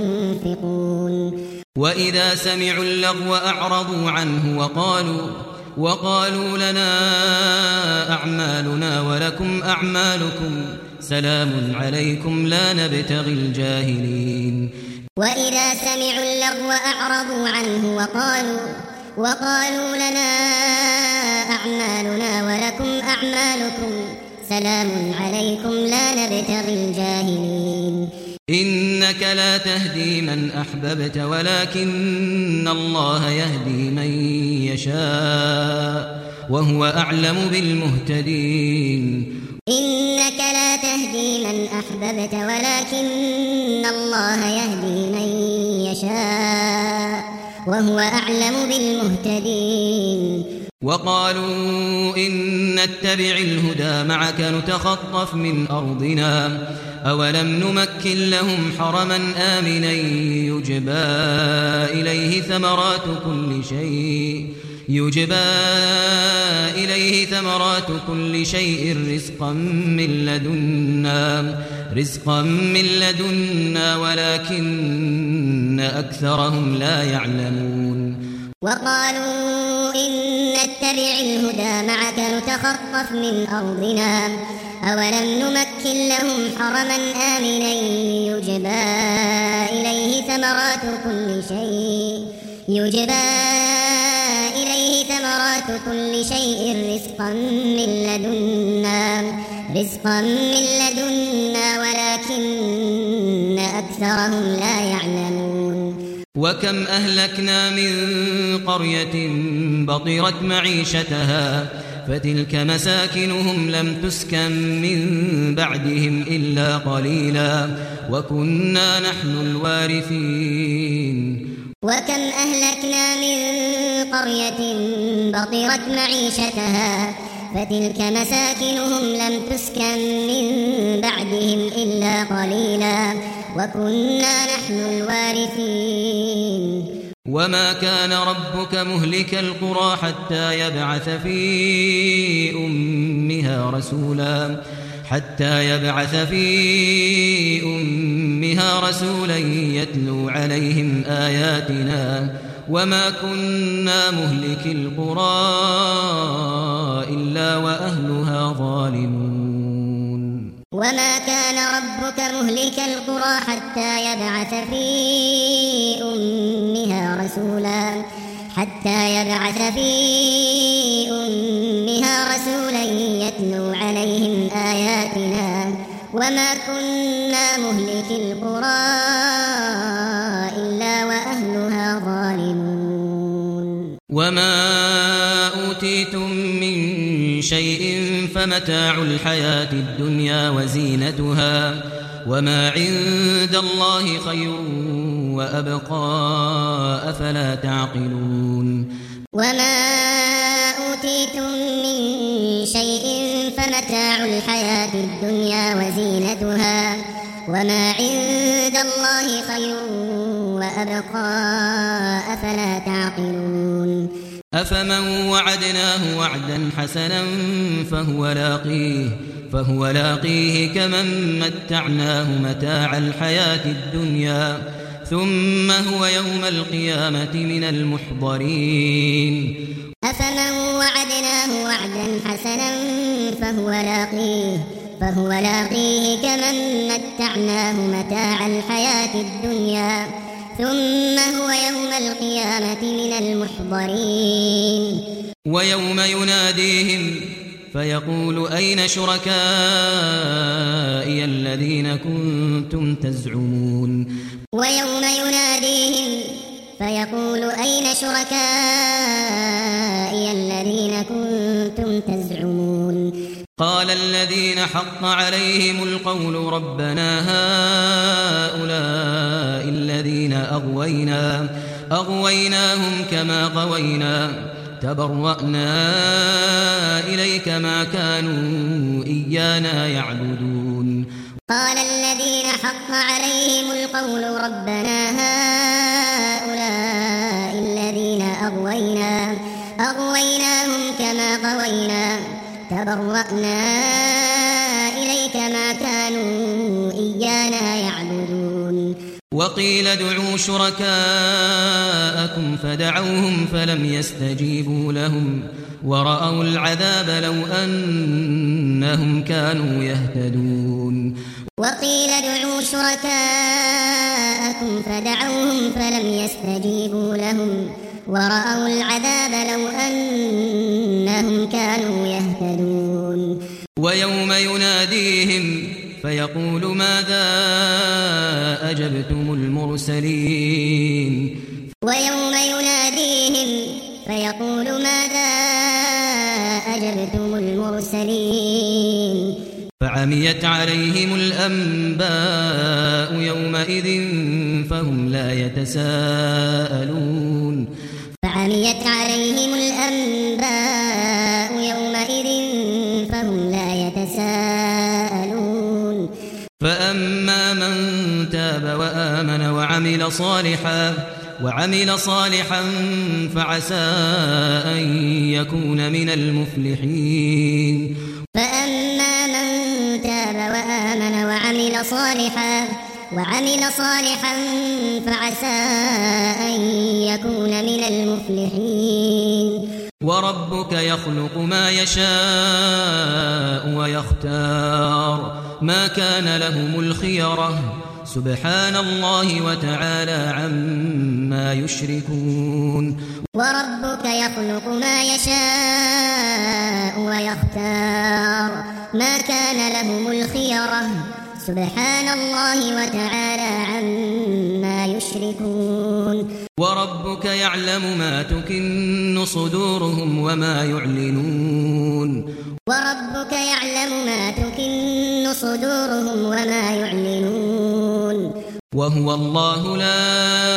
ينفقون. وإذا سمعوا اللغو أعرضوا عنه وقالوا وقالوا لنا أعمالنا ولكم أعمالكم سلام عليكم لا نبتغي الجاهلين. وإذا سمعوا اللغو أعرضوا عنه وقالوا وقالوا لنا أعمالنا ولكم أعمالكم سلام عليكم لا نبتغي الجاهلين. إنك لا تهدي من أحببت ولكن الله يهدي من يشاء وهو أعلم بالمهتدين. إنك لا تهدي من أحببت ولكن الله يهدي من يشاء وهو أعلم بالمهتدين. وقالوا إن نتبع الهدى معك نتخطف من أرضنا أولم نمكن لهم حرما آمنا يجبى إليه ثمرات كل شيء يجبى إليه ثمرات كل شيء رزقا من لدنا رزقا من لدنا ولكن أكثرهم لا يعلمون. وقالوا إن نتبع الهدى معك نتخطف من أرضنا أولم نمكن لهم حرما آمنا يجبى إليه ثمرات كل شيء يجبى إليه ثمرات كل شيء رزقا من لدنا رزقا من لدنا ولكن أكثرهم لا يعلمون. وكم أهلكنا من قرية بطرت معيشتها فتلك مساكنهم لم تسكن من بعدهم إلا قليلا وكنا نحن الوارثين. وكم أهلكنا من قرية بطرت معيشتها فتلك مساكنهم لم تسكن من بعدهم إلا قليلا وكنا نحن الوارثين. وما كان ربك مهلك القرى حتى يبعث في أمها رسولا حتى يبعث في أمها رسولا يتلو عليهم آياتنا وما كنا مهلك القرى إلا وأهلها ظالمون. وما كان ربك مهلك القرى حتى يبعث في أمها رسولا حتى يبعث في أمها رسولا يتلو عليهم آياتنا وما كنا مهلك القرى إلا وأهلها ظالمون. وما أوتي فمتاع الحياة الدنيا وزينتها وما عند الله خير وأبقى أفلا تعقلون وما أوتيتم من شيء فمتاع الحياة الدنيا وزينتها وما عند الله خير وأبقى أفلا تعقلون أفمن وعدناه وعدا حسنا فهو لاقيه فهو لاقيه كمن متعناه متاع الحياة الدنيا ثم هو يوم القيامة من المحضرين أفمن وعدناه وعدا حسنا فهو لاقيه فهو لاقيه كمن متعناه متاع الحياة الدنيا ثم هو يوم القيامة من المحضرين ويوم يناديهم فيقول أين شركائي الذين كنتم تزعمون ويوم يناديهم فيقول أين شركائي الذين كنتم تزعمون قال الذين حق عليهم القول ربنا هؤلاء الذين أغوينا أغويناهم كما غوينا تبرأنا إليك ما كانوا إيانا يعبدون قال الذين حق عليهم القول ربنا هؤلاء الذين أغوينا أغويناهم كما غوينا تبرأنا إليك ما كانوا إيانا يعبدون وقيل ادعوا شركاءكم فدعوهم فلم يستجيبوا لهم ورأوا العذاب لو أنهم كانوا يهتدون وقيل ادعوا شركاءكم فدعوهم فلم يستجيبوا لهم ورأوا العذاب لو أنهم كانوا يهتدون ويوم يناديهم فيقول ماذا أجبتم المرسلين ويوم يناديهم فيقول ماذا أجبتم المرسلين فعميت عليهم الأنباء يومئذ فهم لا يتساءلون فعميت عليهم الأنباء يومئذ فهم لا يتساءلون فأما من تاب وآمن وعمل صالحا وعمل صالحا فعسى أن يكون من المفلحين فأما من تاب وآمن وعمل صالحا وعمل صالحا فعسى أن يكون من المفلحين وربك يخلق ما يشاء ويختار ما كان لهم الخيرة سبحان الله وتعالى عما يشركون وربك يخلق ما يشاء ويختار ما كان لهم الخيرة سبحان الله وتعالى عما يشركون وربك يعلم ما تكن صدورهم وما يعلنون وربك يعلم ما تكن صدورهم وما يعلنون وهو الله لا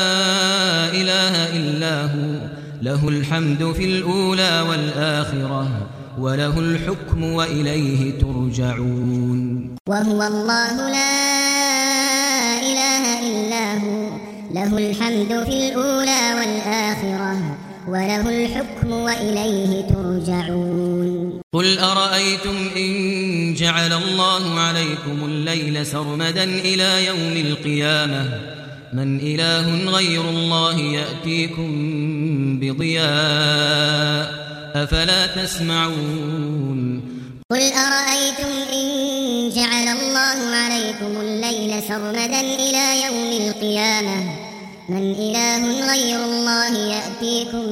إله إلا هو له الحمد في الأولى والآخرة وله الحكم وإليه ترجعون وهو الله لا إله إلا هو له الحمد في الأولى والآخرة وله الحكم وإليه ترجعون قل أرأيتم إن جعل الله عليكم الليل سرمدا إلى يوم القيامة من إله غير الله يأتيكم بضياء أفلا تسمعون قل أرأيتم إن جعل الله عليكم الليل سرمدا إلى يوم القيامة من إله غير الله يأتيكم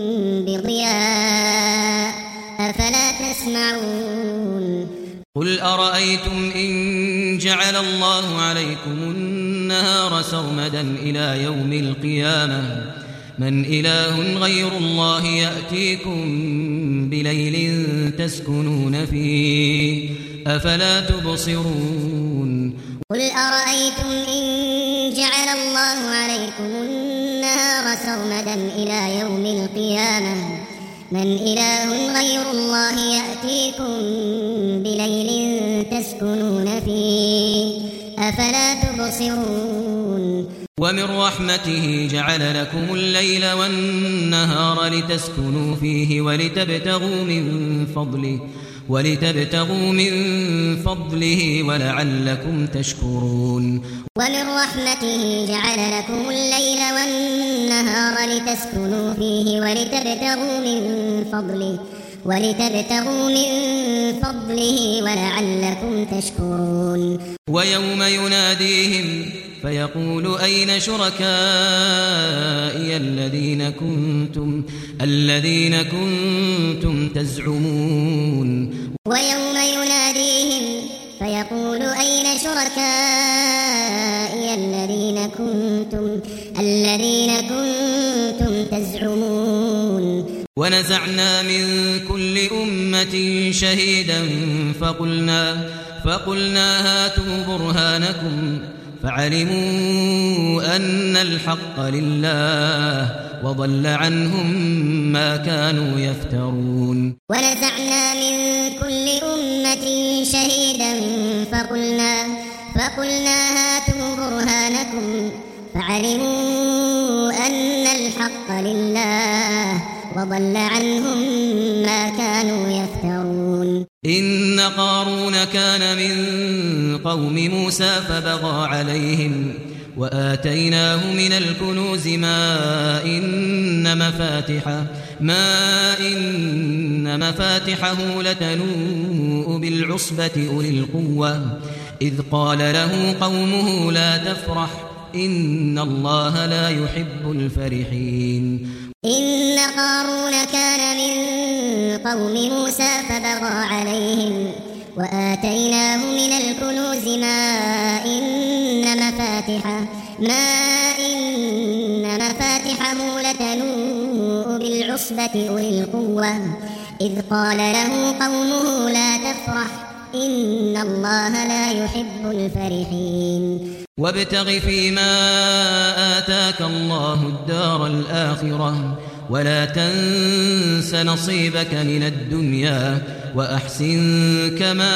بضياء أفلا تسمعون قل أرأيتم إن جعل الله عليكم النهار سرمدا إلى يوم القيامة من إله غير الله يأتيكم بليل تسكنون فيه أفلا تبصرون قل أرأيتم إن جعل الله عليكم النهار سرمدا إلى يوم القيامة من إله غير الله يأتيكم بليل تسكنون فيه أفلا تبصرون ومن رحمته جعل لكم الليل والنهار لتسكنوا فيه ولتبتغوا من فضله ولتبتغوا من فضله ولعلكم تشكرون ومن رحمته جعل لكم الليل والنهار لتسكنوا فيه ولتبتغوا من فضله ولتبتغوا من فضله ولعلكم تشكرون ويوم يناديهم فيقول أين شركائي الذين كنتم الذين كنتم تزعمون ويوم يناديهم فيقول أين شركائي الذين كنتم الذين كنتم تزعمون ونزعنا من كل أمة شهيدا فقلنا فقلنا هاتوا برهانكم فعلموا أن الحق لله وضل عنهم ما كانوا يفترون ونزعنا من كل أمة شهيدا فقلنا فقلنا هاتوا برهانكم فعلموا أن الحق لله وضل عنهم ما كانوا يفترون إن قارون كان من قوم موسى فبغى عليهم وآتيناه من الكنوز ما إن مفاتحه ما إن مفاتحه لتنوء بالعصبة أولي القوة إذ قال له قومه لا تفرح إن الله لا يحب الفرحين إن قارون كان من قوم موسى فبغى عليهم وآتيناه من الكنوز ما إن مفاتحه ما إن مفاتحه لتنوء بالعصبة أولي القوة إذ قال له قومه لا تفرح إن الله لا يحب الفرحين وابتغ فيما آتاك الله الدار الآخرة ولا تنس نصيبك من الدنيا وأحسن كما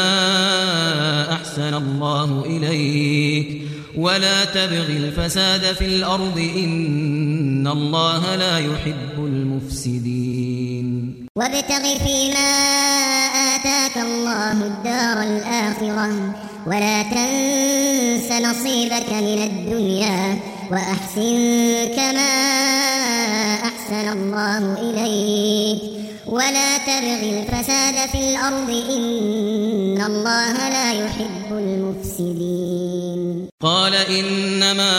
أحسن الله إليك ولا تبغ الفساد في الأرض إن الله لا يحب المفسدين وابتغ فيما آتاك الله الدار الآخرة ولا تنس نصيبك من الدنيا وأحسن كما أحسن الله إليك ولا تبغ الفساد في الأرض إن الله لا يحب المفسدين قال إنما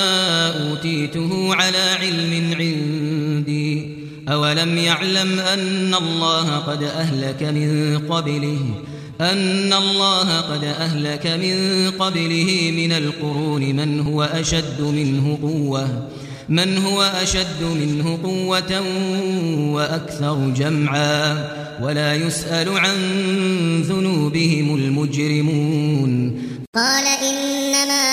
أوتيته على علم عندي أولم يعلم أن الله قد أهلك من قبله أن الله قد أهلك من قبله من القرون من هو أشد منه قوة من هو أشد منه قوة وأكثر جمعا ولا يسأل عن ذنوبهم المجرمون قال إنما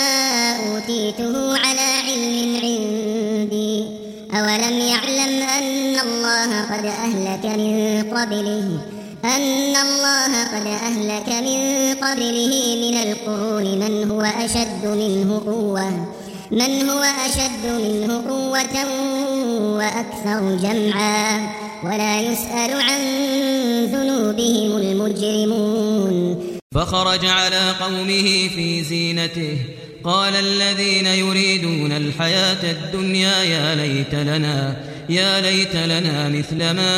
أوتيته على علم عندي أولم يعلم أن الله قد أهلك من قبله أن الله قد أهلك من قبله من القرون من هو أشد منه قوة من هو أشد منه قوة وأكثر جمعا ولا يسأل عن ذنوبهم المجرمون فخرج على قومه في زينته قال الذين يريدون الحياة الدنيا يا ليت لنا يا ليت لنا مثل ما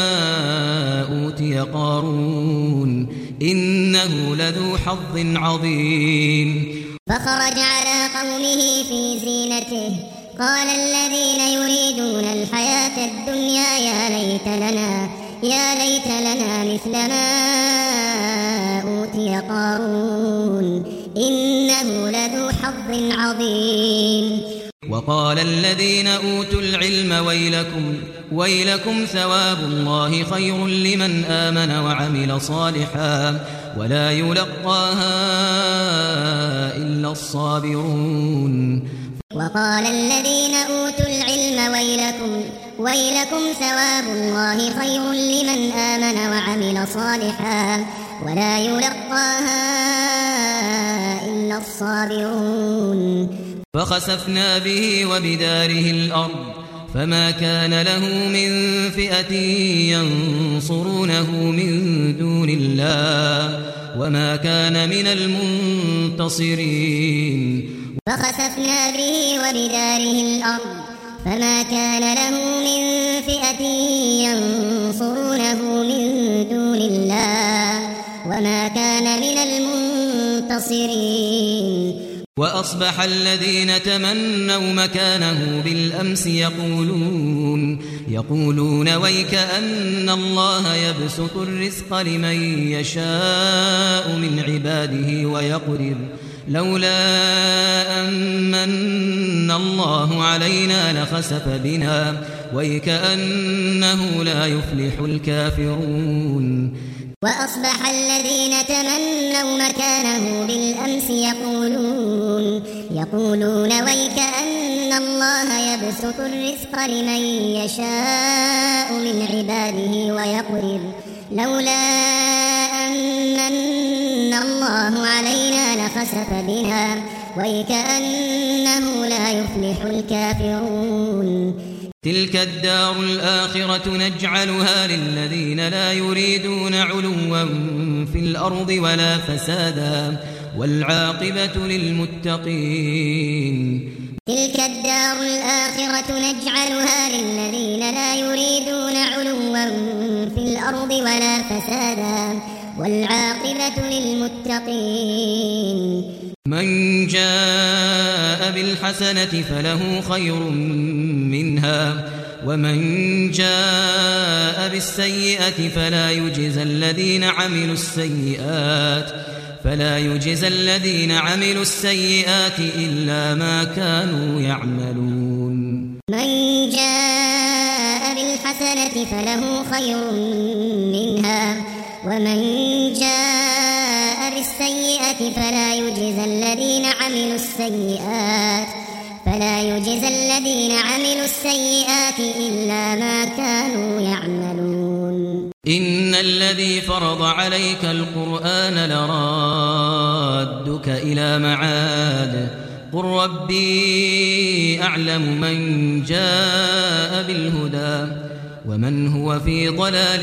أوتي قارون إنه لذو حظ عظيم فخرج على قومه في زينته قال الذين يريدون الحياة الدنيا يا ليت لنا يا ليت لنا مثل ما أوتي قارون إنه لذو حظ عظيم وقال الذين أوتوا العلم ويلكم ويلكم ثواب الله خير لمن آمن وعمل صالحا ولا يلقاها إلا الصابرون. وقال الذين أوتوا العلم ويلكم ويلكم ثواب الله خير لمن آمن وعمل صالحا ولا يلقاها إلا الصابرون. فخسفنا به وبداره الأرض فما كان له من فئة ينصرونه من دون الله وما كان من المنتصرين. فخسفنا به وبداره الأرض فما كان له من فئة ينصرونه من دون الله وما كان من المنتصرين. وأصبح الذين تمنوا مكانه بالأمس يقولون يقولون ويكأن الله يبسط الرزق لمن يشاء من عباده ويقدر لولا أن من الله علينا لخسف بنا ويكأنه لا يفلح الكافرون. وأصبح الذين تمنوا مكانه بالأمس يقولون يقولون ويكأن الله يبسط الرزق لمن يشاء من عباده ويقدر لولا أن من الله علينا لخسف بنا ويكأنه لا يفلح الكافرون. تلك الدار الآخرة نجعلها للذين لا يريدون علوا في الأرض ولا فسادا والعاقبة للمتقين. تلك الدار الآخرة نجعلها للذين لا يريدون علوا في الأرض ولا فسادا والعاقبة للمتقين. من جاء بالحسنة فله خير منها ومن جاء بالسيئة فلا يجزى الذين عملوا السيئات فلا يجزى الذين عملوا السيئات إلا ما كانوا يعملون. من جاء بالحسنة فله خير منها ومن جاء بالسيئة فلا يجزى الذين عملوا السيئات فلا يجزى الذين عملوا السيئات إلا ما كانوا يعملون. إن الذي فرض عليك القرآن لرادك إلى معاد قل ربي أعلم من جاء بالهدى ومن هو في ضلال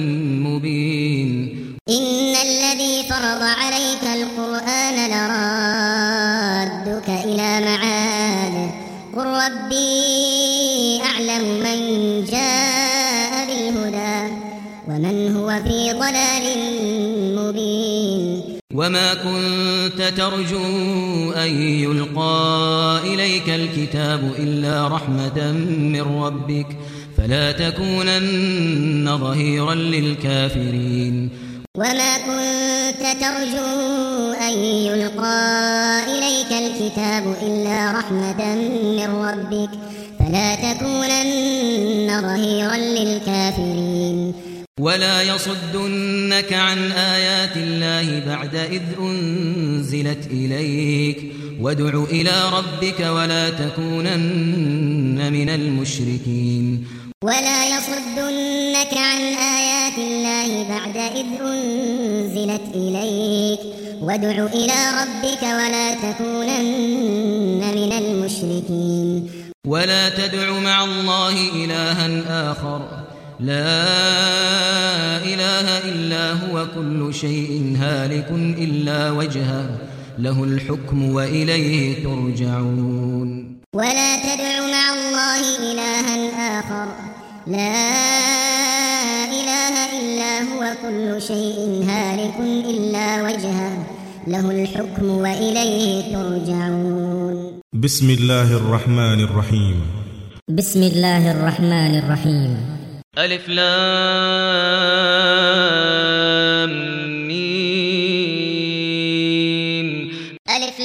مبين. إن الذي فرض عليك القرآن لرادك إلى معاد قل ربي أعلم من جاء بالهدى ومن هو في ضلال مبين. وما كنت ترجو أن يلقى إليك الكتاب إلا رحمة من ربك فلا تكونن ظهيرا للكافرين. وما كنت ترجو أن يلقى إليك الكتاب إلا رحمة من ربك فلا تكونن ظهيرا للكافرين. ولا يصدنك عن آيات الله بعد إذ أنزلت إليك وادع إلى ربك ولا تكونن من المشركين. ولا يصدنك عن آيات الله بعد إذ أنزلت إليك وادع إلى ربك ولا تكونن من المشركين. ولا تدع مع الله إلها آخر لا إله إلا هو كل شيء هالك إلا وجهه له الحكم وإليه ترجعون. ولا تدع مع الله إلها آخر لا إله إلا هو كل شيء هالك إلا وجهه له الحكم وإليه ترجعون. بسم الله الرحمن الرحيم. بسم الله الرحمن الرحيم. ألف لام ميم. ألف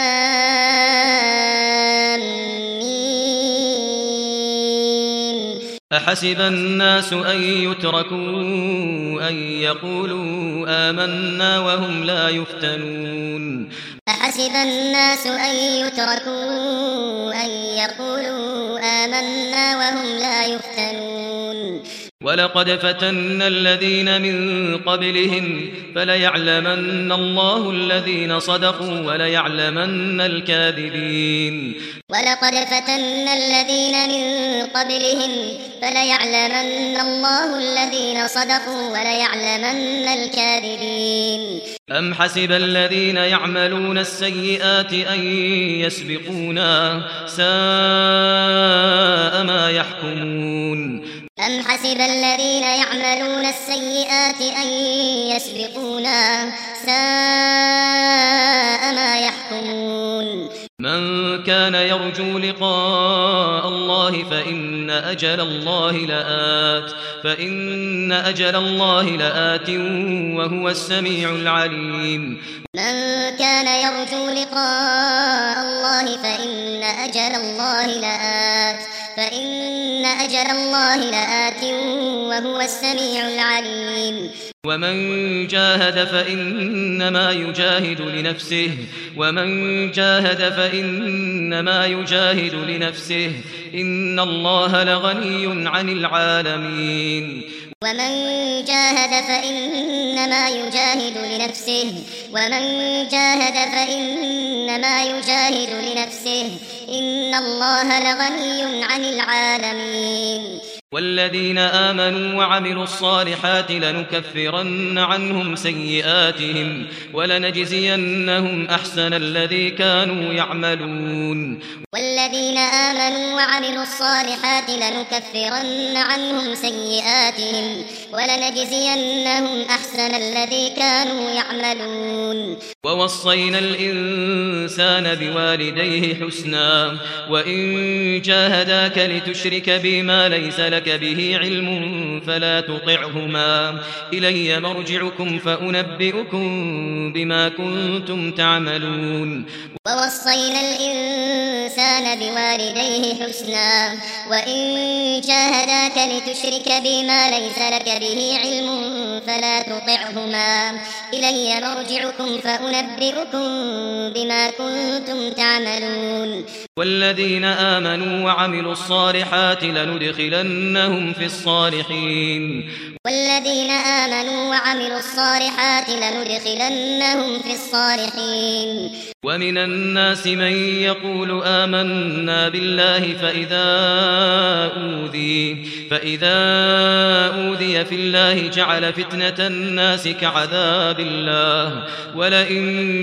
لام ميم. أحسب الناس أن يتركوا أن يقولوا آمنا وهم لا يفتنون أحسب الناس أن يتركوا أن يقولوا آمنا وهم لا يفتنون ولقد فتنا الذين من قبلهم فليعلمن الله الذين صدقوا وليعلمن الكاذبين ولقد فتنا الذين من قبلهم فليعلمن الله الذين صدقوا وليعلمن الكاذبين أم حسب الذين يعملون السيئات أن يسبقونا ساء ما يحكمون أم حسب الذين يعملون السيئات أن يسبقونا ساء ما يحكمون من كان يرجو لقاء الله فإن أجل الله لآت فإن أجل الله لآت وهو السميع العليم من كان يرجو لقاء الله فإن أجل الله لآت فإن أجل الله لآت وهو السميع العليم ومن جاهد فإنما يجاهد لنفسه ومن جاهد فإنما يجاهد لنفسه إن الله لغني عن العالمين ومن جاهد فإنما يجاهد لنفسه ومن جاهد فإنما يجاهد لنفسه إن الله لغني عن العالمين والذين آمنوا وعملوا الصالحات لنكفرن عنهم سيئاتهم ولنجزينهم أحسن الذي كانوا يعملون والذين آمنوا وعملوا الصالحات لنكفرن عنهم سيئاتهم ولنجزينهم أحسن الذي كانوا يعملون ووصينا الإنسان بوالديه حسنا وإن جاهداك لتشرك بما ليس لك به علم فلا تطعهما إلي مرجعكم فأنبئكم بما كنتم تعملون ووصينا الإنسان بوالديه حسنا وإن جاهداك لتشرك بما ليس لك به علم فلا تطعهما إلي مرجعكم فأنبئكم بما كنتم تعملون والذين آمنوا وعملوا الصالحات لندخلنهم في الصالحين والذين آمنوا وعملوا الصالحات لندخلنهم في الصالحين ومن الناس من يقول آمنا بالله فإذا أوذي فإذا أوذي في الله جعل فتنة الناس كعذاب الله ولئن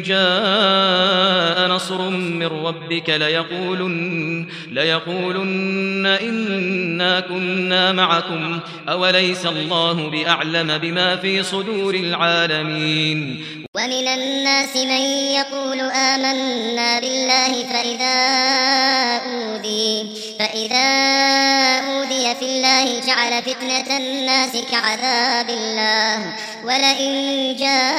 جاء نصر من ربك ليقولن ليقولن إنا كنا معكم أوليس الله بأعلم بما في صدور العالمين ومن الناس من يقول آمنا بالله فإذا أوذي فإذا أوذي في الله جعل فتنة الناس كعذاب الله ولئن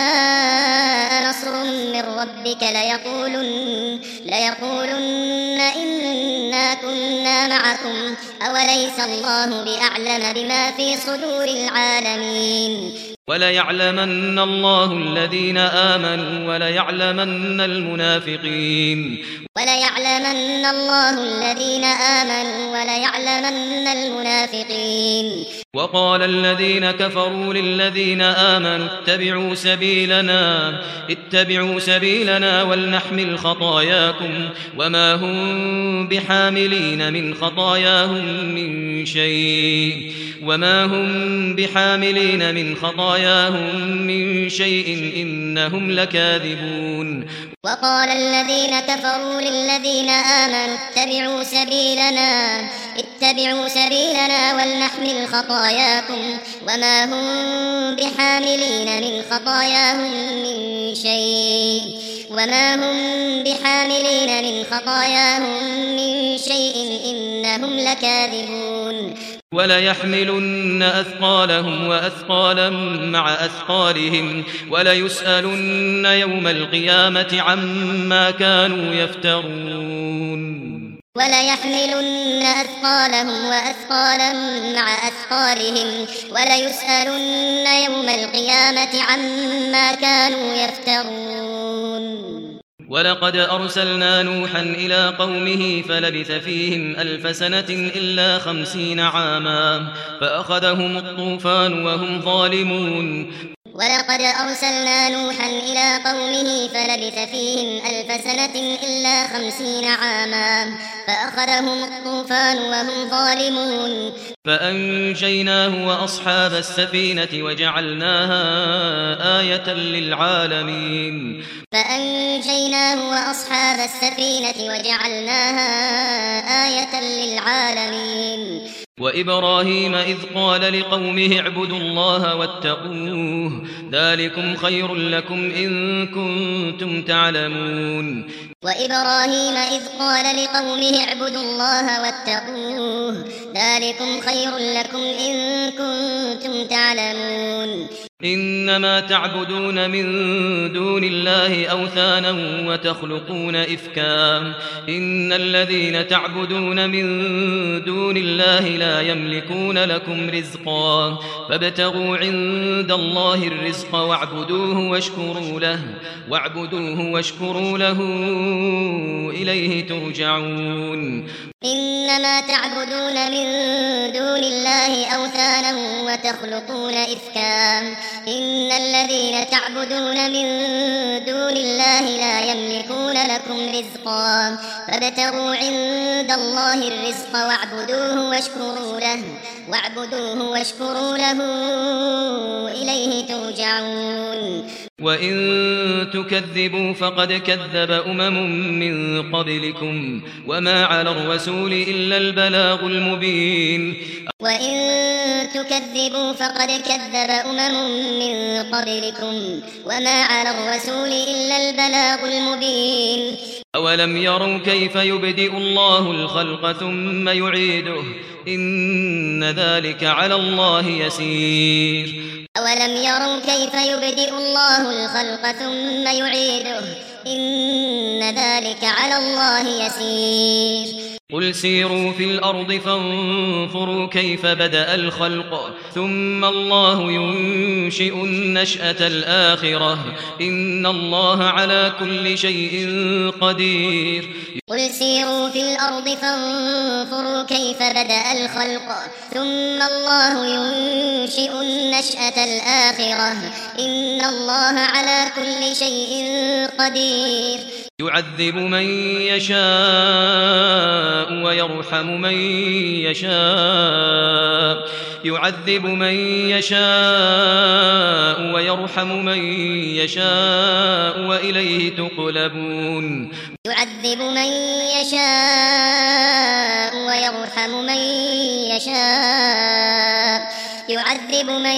جاء نصر من ربك ليقولن ليقولن إنا كنا معكم أوليس الله بأعلم بما في صدور العالمين وليعلمن الله الذين آمنوا وليعلمن المنافقين وليعلمن الله الذين آمنوا وليعلمن المنافقين وقال الذين كفروا للذين آمنوا اتبعوا سبيلنا اتبعوا سبيلنا ولنحمل خطاياكم وما هم بحاملين من خطاياهم من شيء وما هم بحاملين من خطاياهم من شيء إنهم لكاذبون وقال الذين كفروا للذين آمنوا اتبعوا سبيلنا اتبعوا سبيلنا ولنحمل خطاياكم وما هم بحاملين من خطاياهم من شيء وما هم بحاملين من خطاياهم من شيء إنهم لكاذبون وليحملن أثقالهم وأثقالا مع أثقالهم وليسألن يوم القيامة عما كانوا يفترون وليحملن أثقالهم وأثقالا مع أثقالهم وليسألن يوم القيامة عما كانوا يفترون. ولقد أرسلنا نوحا إلى قومه فلبث فيهم ألف سنة إلا خمسين عاما فأخذهم الطوفان وهم ظالمون. ولقد أرسلنا نوحا إلى قومه فلبث فيهم ألف سنة إلا خمسين عاما فأخذهم الطوفان وهم ظالمون. فأنجيناه وأصحاب السفينة وجعلناها آية للعالمين. فأنجيناه وأصحاب السفينة وجعلناها آية للعالمين. وإبراهيم إذ قال لقومه اعبدوا الله واتقوه ذلكم خير لكم إن كنتم تعلمون. وإبراهيم إذ قال لقومه اعبدوا الله واتقوه ذلكم خير لكم إن كنتم تعلمون. إنما تعبدون من دون الله أوثانا وتخلقون إفكا إن الذين تعبدون من دون الله لا يملكون لكم رزقا فابتغوا عند الله الرزق واعبدوه واشكروا له واعبدوه واشكروا له إليه ترجعون. إنما تعبدون من دون الله أوثانا وتخلقون إفكا إن الذين تعبدون من دون الله لا يملكون لكم رزقا فابتغوا عند الله الرزق واعبدوه واشكروا له واعبدوه واشكروا له إليه ترجعون. وإن تكذبوا فقد كذب أمم من قبلكم وما على الرسول إلا البلاغ المبين. وإن تكذبوا فقد كذب أمم من قبلكم وما على الرسول إلا البلاغ المبين. أولم يروا كيف يبدئ الله الخلق ثم يعيده إن ذلك على الله يسير. أولم يروا كيف يبدئ الله الخلق ثم يعيده إن ذلك على الله يسير. قل سيروا في الأرض فانظروا كيف بدأ الخلق ثم الله ينشئ النشأة الآخرة إن الله على كل شيء قدير. قل سيروا في الأرض فانظروا كيف بدأ الخلق ثم الله ينشئ النشأة الآخرة إن الله على كل شيء قدير. يعذب من يشاء ويرحم من يشاء يعذب من يشاء ويرحم من يشاء وإليه تقلبون. يعذب من يشاء ويرحم من يشاء يعذب من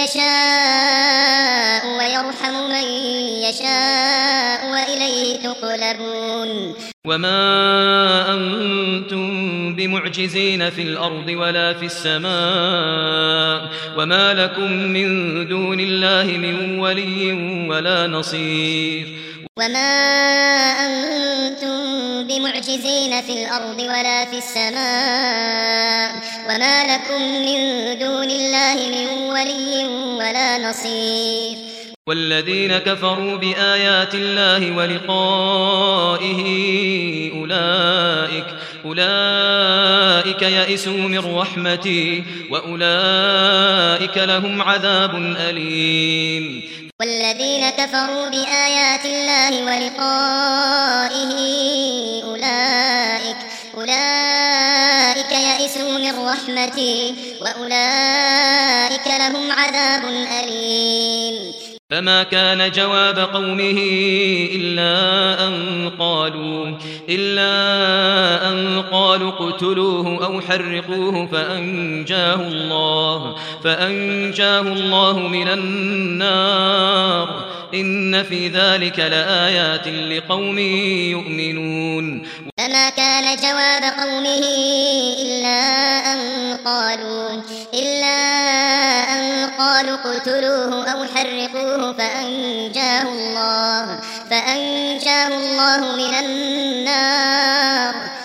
يشاء ويرحم من يشاء وإليه تقلبون. وما أنتم بمعجزين في الأرض ولا في السماء وما لكم من دون الله من ولي ولا نصير. وما أنتم بمعجزين في الأرض ولا في السماء وما لكم من دون الله من ولي ولا نصير. والذين كفروا بآيات الله ولقائه أولئك أولئك يئسوا من رحمتي وأولئك لهم عذاب أليم. والذين كفروا بآيات الله ولقائه أولئك أولئك يئسوا من رحمتي وأولئك لهم عذاب أليم. فما كان جواب قومه إلا أن قالوا إلا أن قالوا اقتلوه أو حرقوه فأنجاه الله فأنجاه الله من النار إن في ذلك لآيات لقوم يؤمنون. فما كان جواب قومه إلا أن قالوا إلا أن قالوا اقتلوه أو حرقوه فأنجاه الله فأنجاه الله من النار إن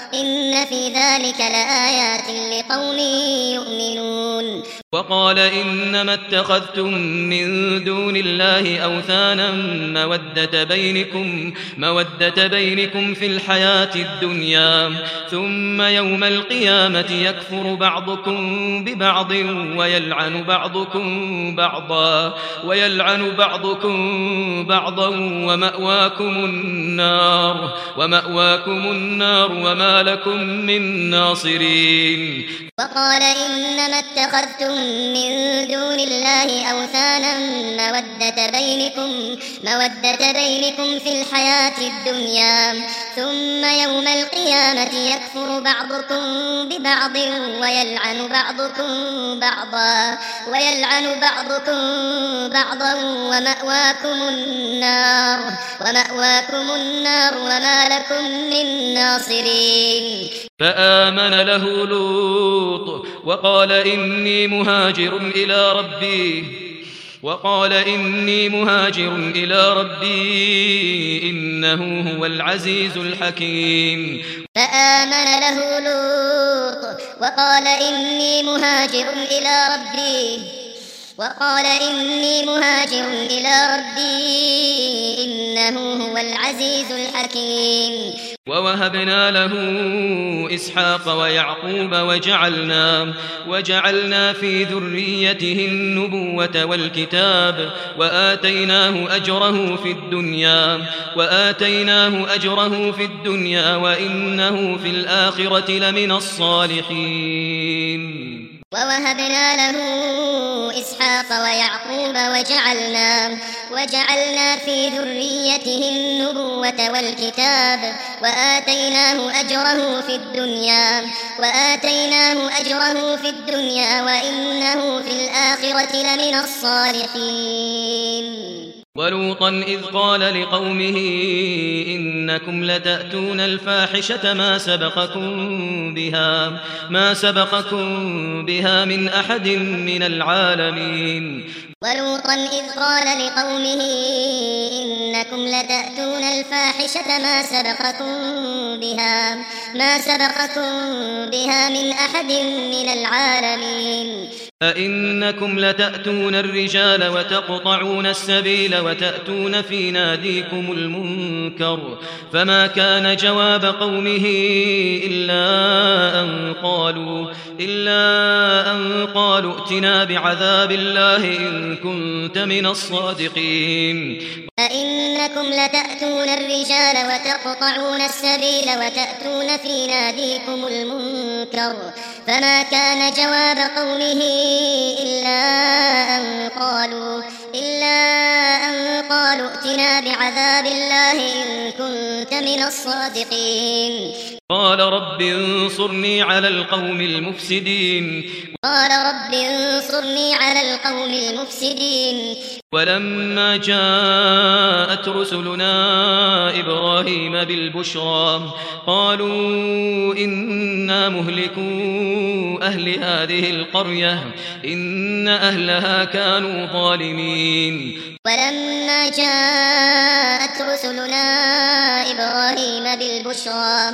إن في ذلك لآيات لقوم يؤمنون وقال إنما اتخذتم من دون الله أوثانا مودة بينكم, مودة بينكم في الحياة الدنيا ثم يوم القيامة يكفر بعضكم ببعض ويلعن بعضكم بعضا ويلعن بعضكم بعضا ومأواكم النار ومأواكم النار وما لكم من ناصرين وقال إنما اتخذتم من دون الله أوثانا مودة بينكم, مودة بينكم في الحياة الدنيا ثم يوم القيامة يكفر بعضكم ببعض ويلعن بعضكم بعضا ويلعن بعضكم بعضا ومأواكم النار ومأواكم النار وما لكم من ناصرين فآمن له لوط وقال إني مهاجر إلى ربي وقال إني مهاجر إلى ربي إنه هو العزيز الحكيم فآمن له لوط وقال إني مهاجر إلى ربي وقال إني مهاجر إلى ربي إنه هو العزيز الحكيم ووهبنا له إسحاق ويعقوب وجعلنا وجعلنا في ذريته النبوة والكتاب وآتيناه أجره في الدنيا وآتيناه أجره في الدنيا وإنه في الآخرة لمن الصالحين ووهبنا له إسحاق ويعقوب وجعلنا وجعلنا في ذريته النبوة والكتاب وآتيناه أجره في الدنيا وآتيناه أجره في الدنيا وإنه في الآخرة لمن الصالحين ولوطا إذ قال لقومه إنكم لتأتون الفاحشة ما سبقكم بها ما سبقكم بها من أحد من العالمين ولوطا إذ قال لقومه إنكم لتأتون الفاحشة ما سبقكم بها ما سبقكم بها من أحد من العالمين أئنكم لتأتون الرجال وتقطعون السبيل وتأتون في ناديكم المنكر فما كان جواب قومه إلا أن قالوا إلا أن قالوا ائتنا بعذاب الله إن كنت من الصادقين أئنكم لتأتون الرجال وتقطعون السبيل وتأتون في ناديكم المنكر فما كان جواب قومه إلا أن قالوا إلا أن قالوا ائتنا بعذاب الله إن كنت من الصادقين قال رب انصرني على القوم المفسدين قال رب انصرني على القوم المفسدين ولما جاءت رسلنا إبراهيم بالبشرى قالوا إنا مهلكو أهل هذه القرية إن أهلها كانوا ظالمين ولما جاءت رسلنا إبراهيم بالبشرى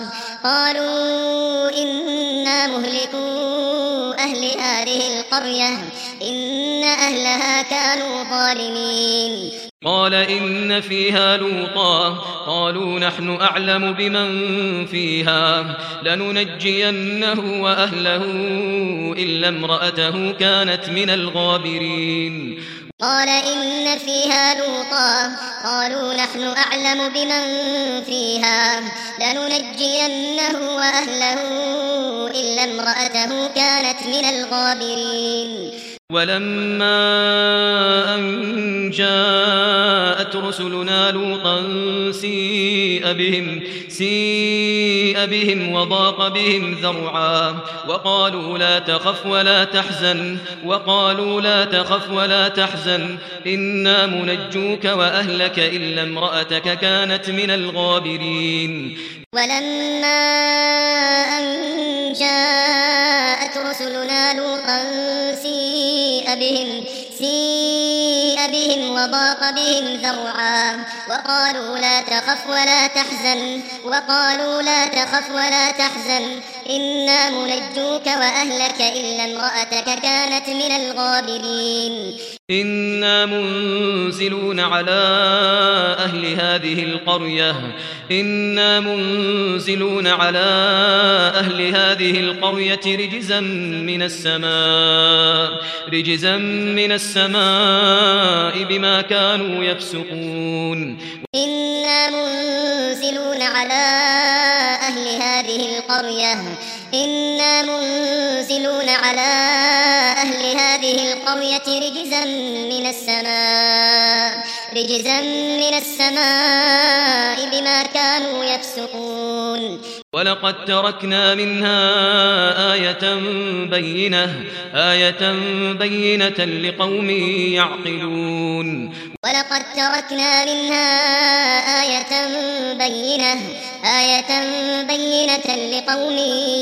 قالوا إنا مهلكو أهل هذه القرية إن أهلها كانوا ظالمين قال إن فيها لوطا قالوا نحن أعلم بمن فيها لننجينه وأهله إلا امرأته كانت من الغابرين قال إن فيها لوطا قالوا نحن أعلم بمن فيها لننجينه وأهله إلا امرأته كانت من الغابرين ولما أن جاءت رسلنا لوطا سيء بهم سيء بهم وضاق بهم ذرعا وقالوا لا تخف ولا تحزن وقالوا لا تخف ولا تحزن إنا منجوك وأهلك إلا امرأتك كانت من الغابرين ولما أن جاءت رسلنا لوطا سيء بهم سيء بهم وضاق بهم ذرعا وقالوا لا تخف ولا تحزن وقالوا لا تخف ولا تحزن إنا منجوك وأهلك إلا امرأتك كانت من الغابرين إنا منزلون على أهل هذه القرية إنا منزلون على أهل هذه القرية رجزا من السماء رجزا من السماء بما كانوا يفسقون إنا منزلون على أهل هذه القرية إنا منزلون على أهل هذه القرية رجزا من السماء رجزا من السماء بما كانوا يفسقون ولقد تركنا منها آية بينة آية بينة لقوم يعقلون ولقد تركنا منها آية بينة آية بينة لقوم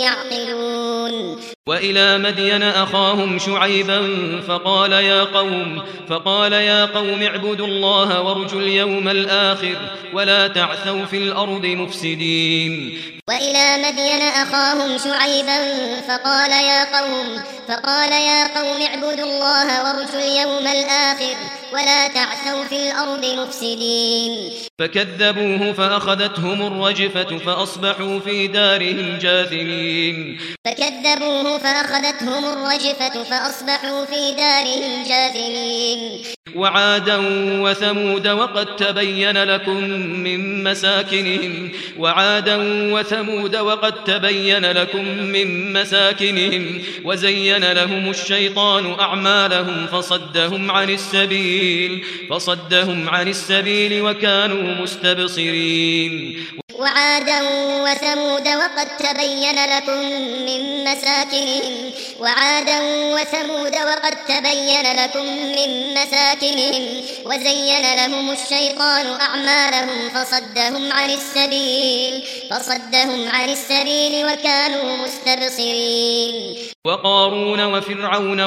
يعقلون وإلى مدين أخاهم شعيبا فقال يا قوم فقال يا قوم اعبدوا الله وارجوا اليوم الآخر ولا تعثوا في الأرض مفسدين وإلى مدين أخاهم شعيبا فقال يا قوم فقال يا قوم اعبدوا الله وارجوا اليوم الآخر ولا تعثوا في الأرض مفسدين فكذبوه فأخذتهم الرجفة فأصبحوا في دارهم جاثمين فكذبوه فأخذتهم الرجفة فأصبحوا في دارهم جاثمين وعادا وثمود وقد تبين لكم من مساكنهم وعادا وثمود وقد تبين لكم من مساكنهم وزين لهم الشيطان أعمالهم فصدهم عن السبيل فصدهم عن السبيل وكانوا مستبصرين وعادا وثمود وقد تبين لكم من مساكنهم وعادا وثمود وقد تبين لكم من مساكنهم وزين لهم الشيطان أعمالهم فصدهم عن السبيل فصدهم عن السبيل وكانوا مستبصرين وقارون وفرعون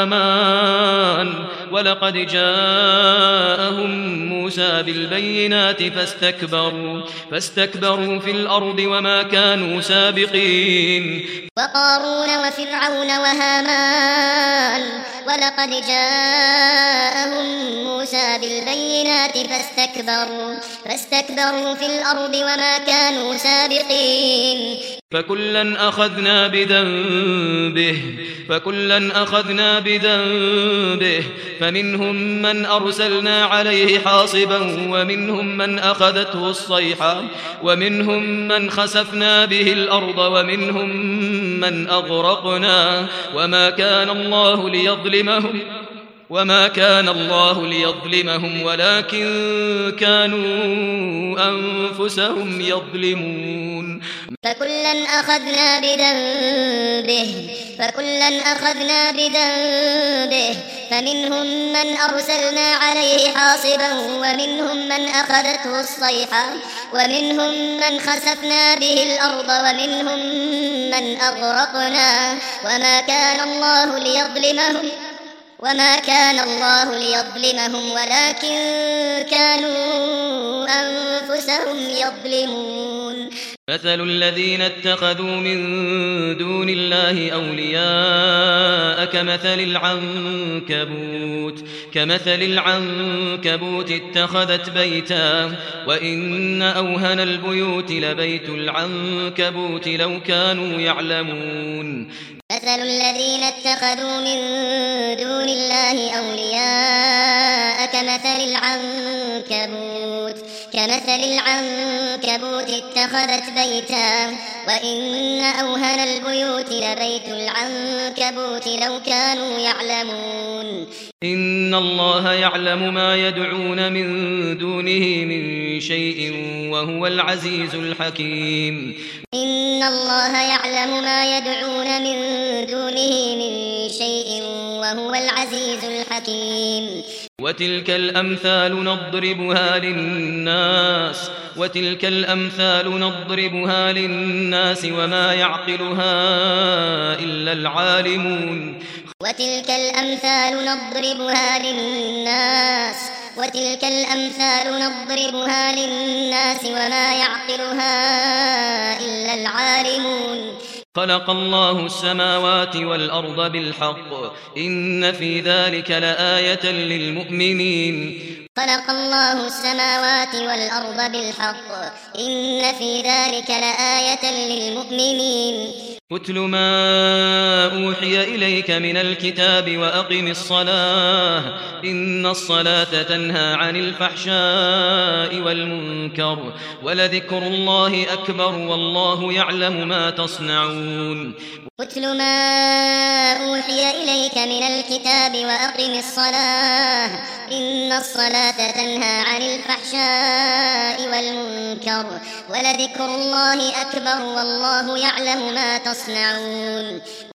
وهامان ولقد جاءهم موسى بالبينات فاستكبروا فاستكبروا في الأرض وما كانوا سابقين وقارون وفرعون وهامان ولقد جاءهم موسى بالبينات فاستكبروا فاستكبروا في الأرض وما كانوا سابقين فكلا أخذنا بذنبه فكلا أخذنا بذنبه فمنهم من أرسلنا عليه حاصبا ومنهم من أخذته الصيحة ومنهم من خسفنا به الأرض ومنهم من أغرقنا وما كان الله ليظلمهم وما كان الله ليظلمهم ولكن كانوا أنفسهم يظلمون فكلا أخذنا بذنبه فكلا أخذنا بذنبه فمنهم من أرسلنا عليه حاصبا ومنهم من أخذته الصيحة ومنهم من خسفنا به الأرض ومنهم من أغرقنا وما كان الله ليظلمهم وما كان الله ليظلمهم ولكن كانوا أنفسهم يظلمون مثل الذين اتخذوا من دون الله أولياء كمثل العنكبوت كمثل العنكبوت اتخذت بيتا وإن أوهن البيوت لبيت العنكبوت لو كانوا يعلمون مثل الذين اتخذوا من دون الله أولياء كمثل العنكبوت كمثل العنكبوت اتخذت بيتا وإن أوهن البيوت لبيت العنكبوت لو كانوا يعلمون إن الله يعلم ما يدعون من دونه من شيء وهو العزيز الحكيم إن الله يعلم ما يدعون من دونه من شيء وهو العزيز الحكيم وتلك الأمثال نضربها للناس وتلك الأمثال نضربها للناس وما يعقلها إلا العالمون وتلك الأمثال نضربها للناس وتلك الأمثال نضربها للناس وما يعقلها إلا العالمون خلق الله السماوات والأرض بالحق إن في ذلك لآية للمؤمنين خلق الله السماوات والأرض بالحق إن في ذلك لآية للمؤمنين اتل ما أوحي إليك من الكتاب وأقم الصلاة إن الصلاة تنهى عن الفحشاء والمنكر ولذكر الله أكبر والله يعلم ما تصنعون اتل ما أوحي إليك من الكتاب وأقم الصلاة إن الصلاة تنهى عن الفحشاء والمنكر ولذكر الله أكبر والله يعلم ما تصنعون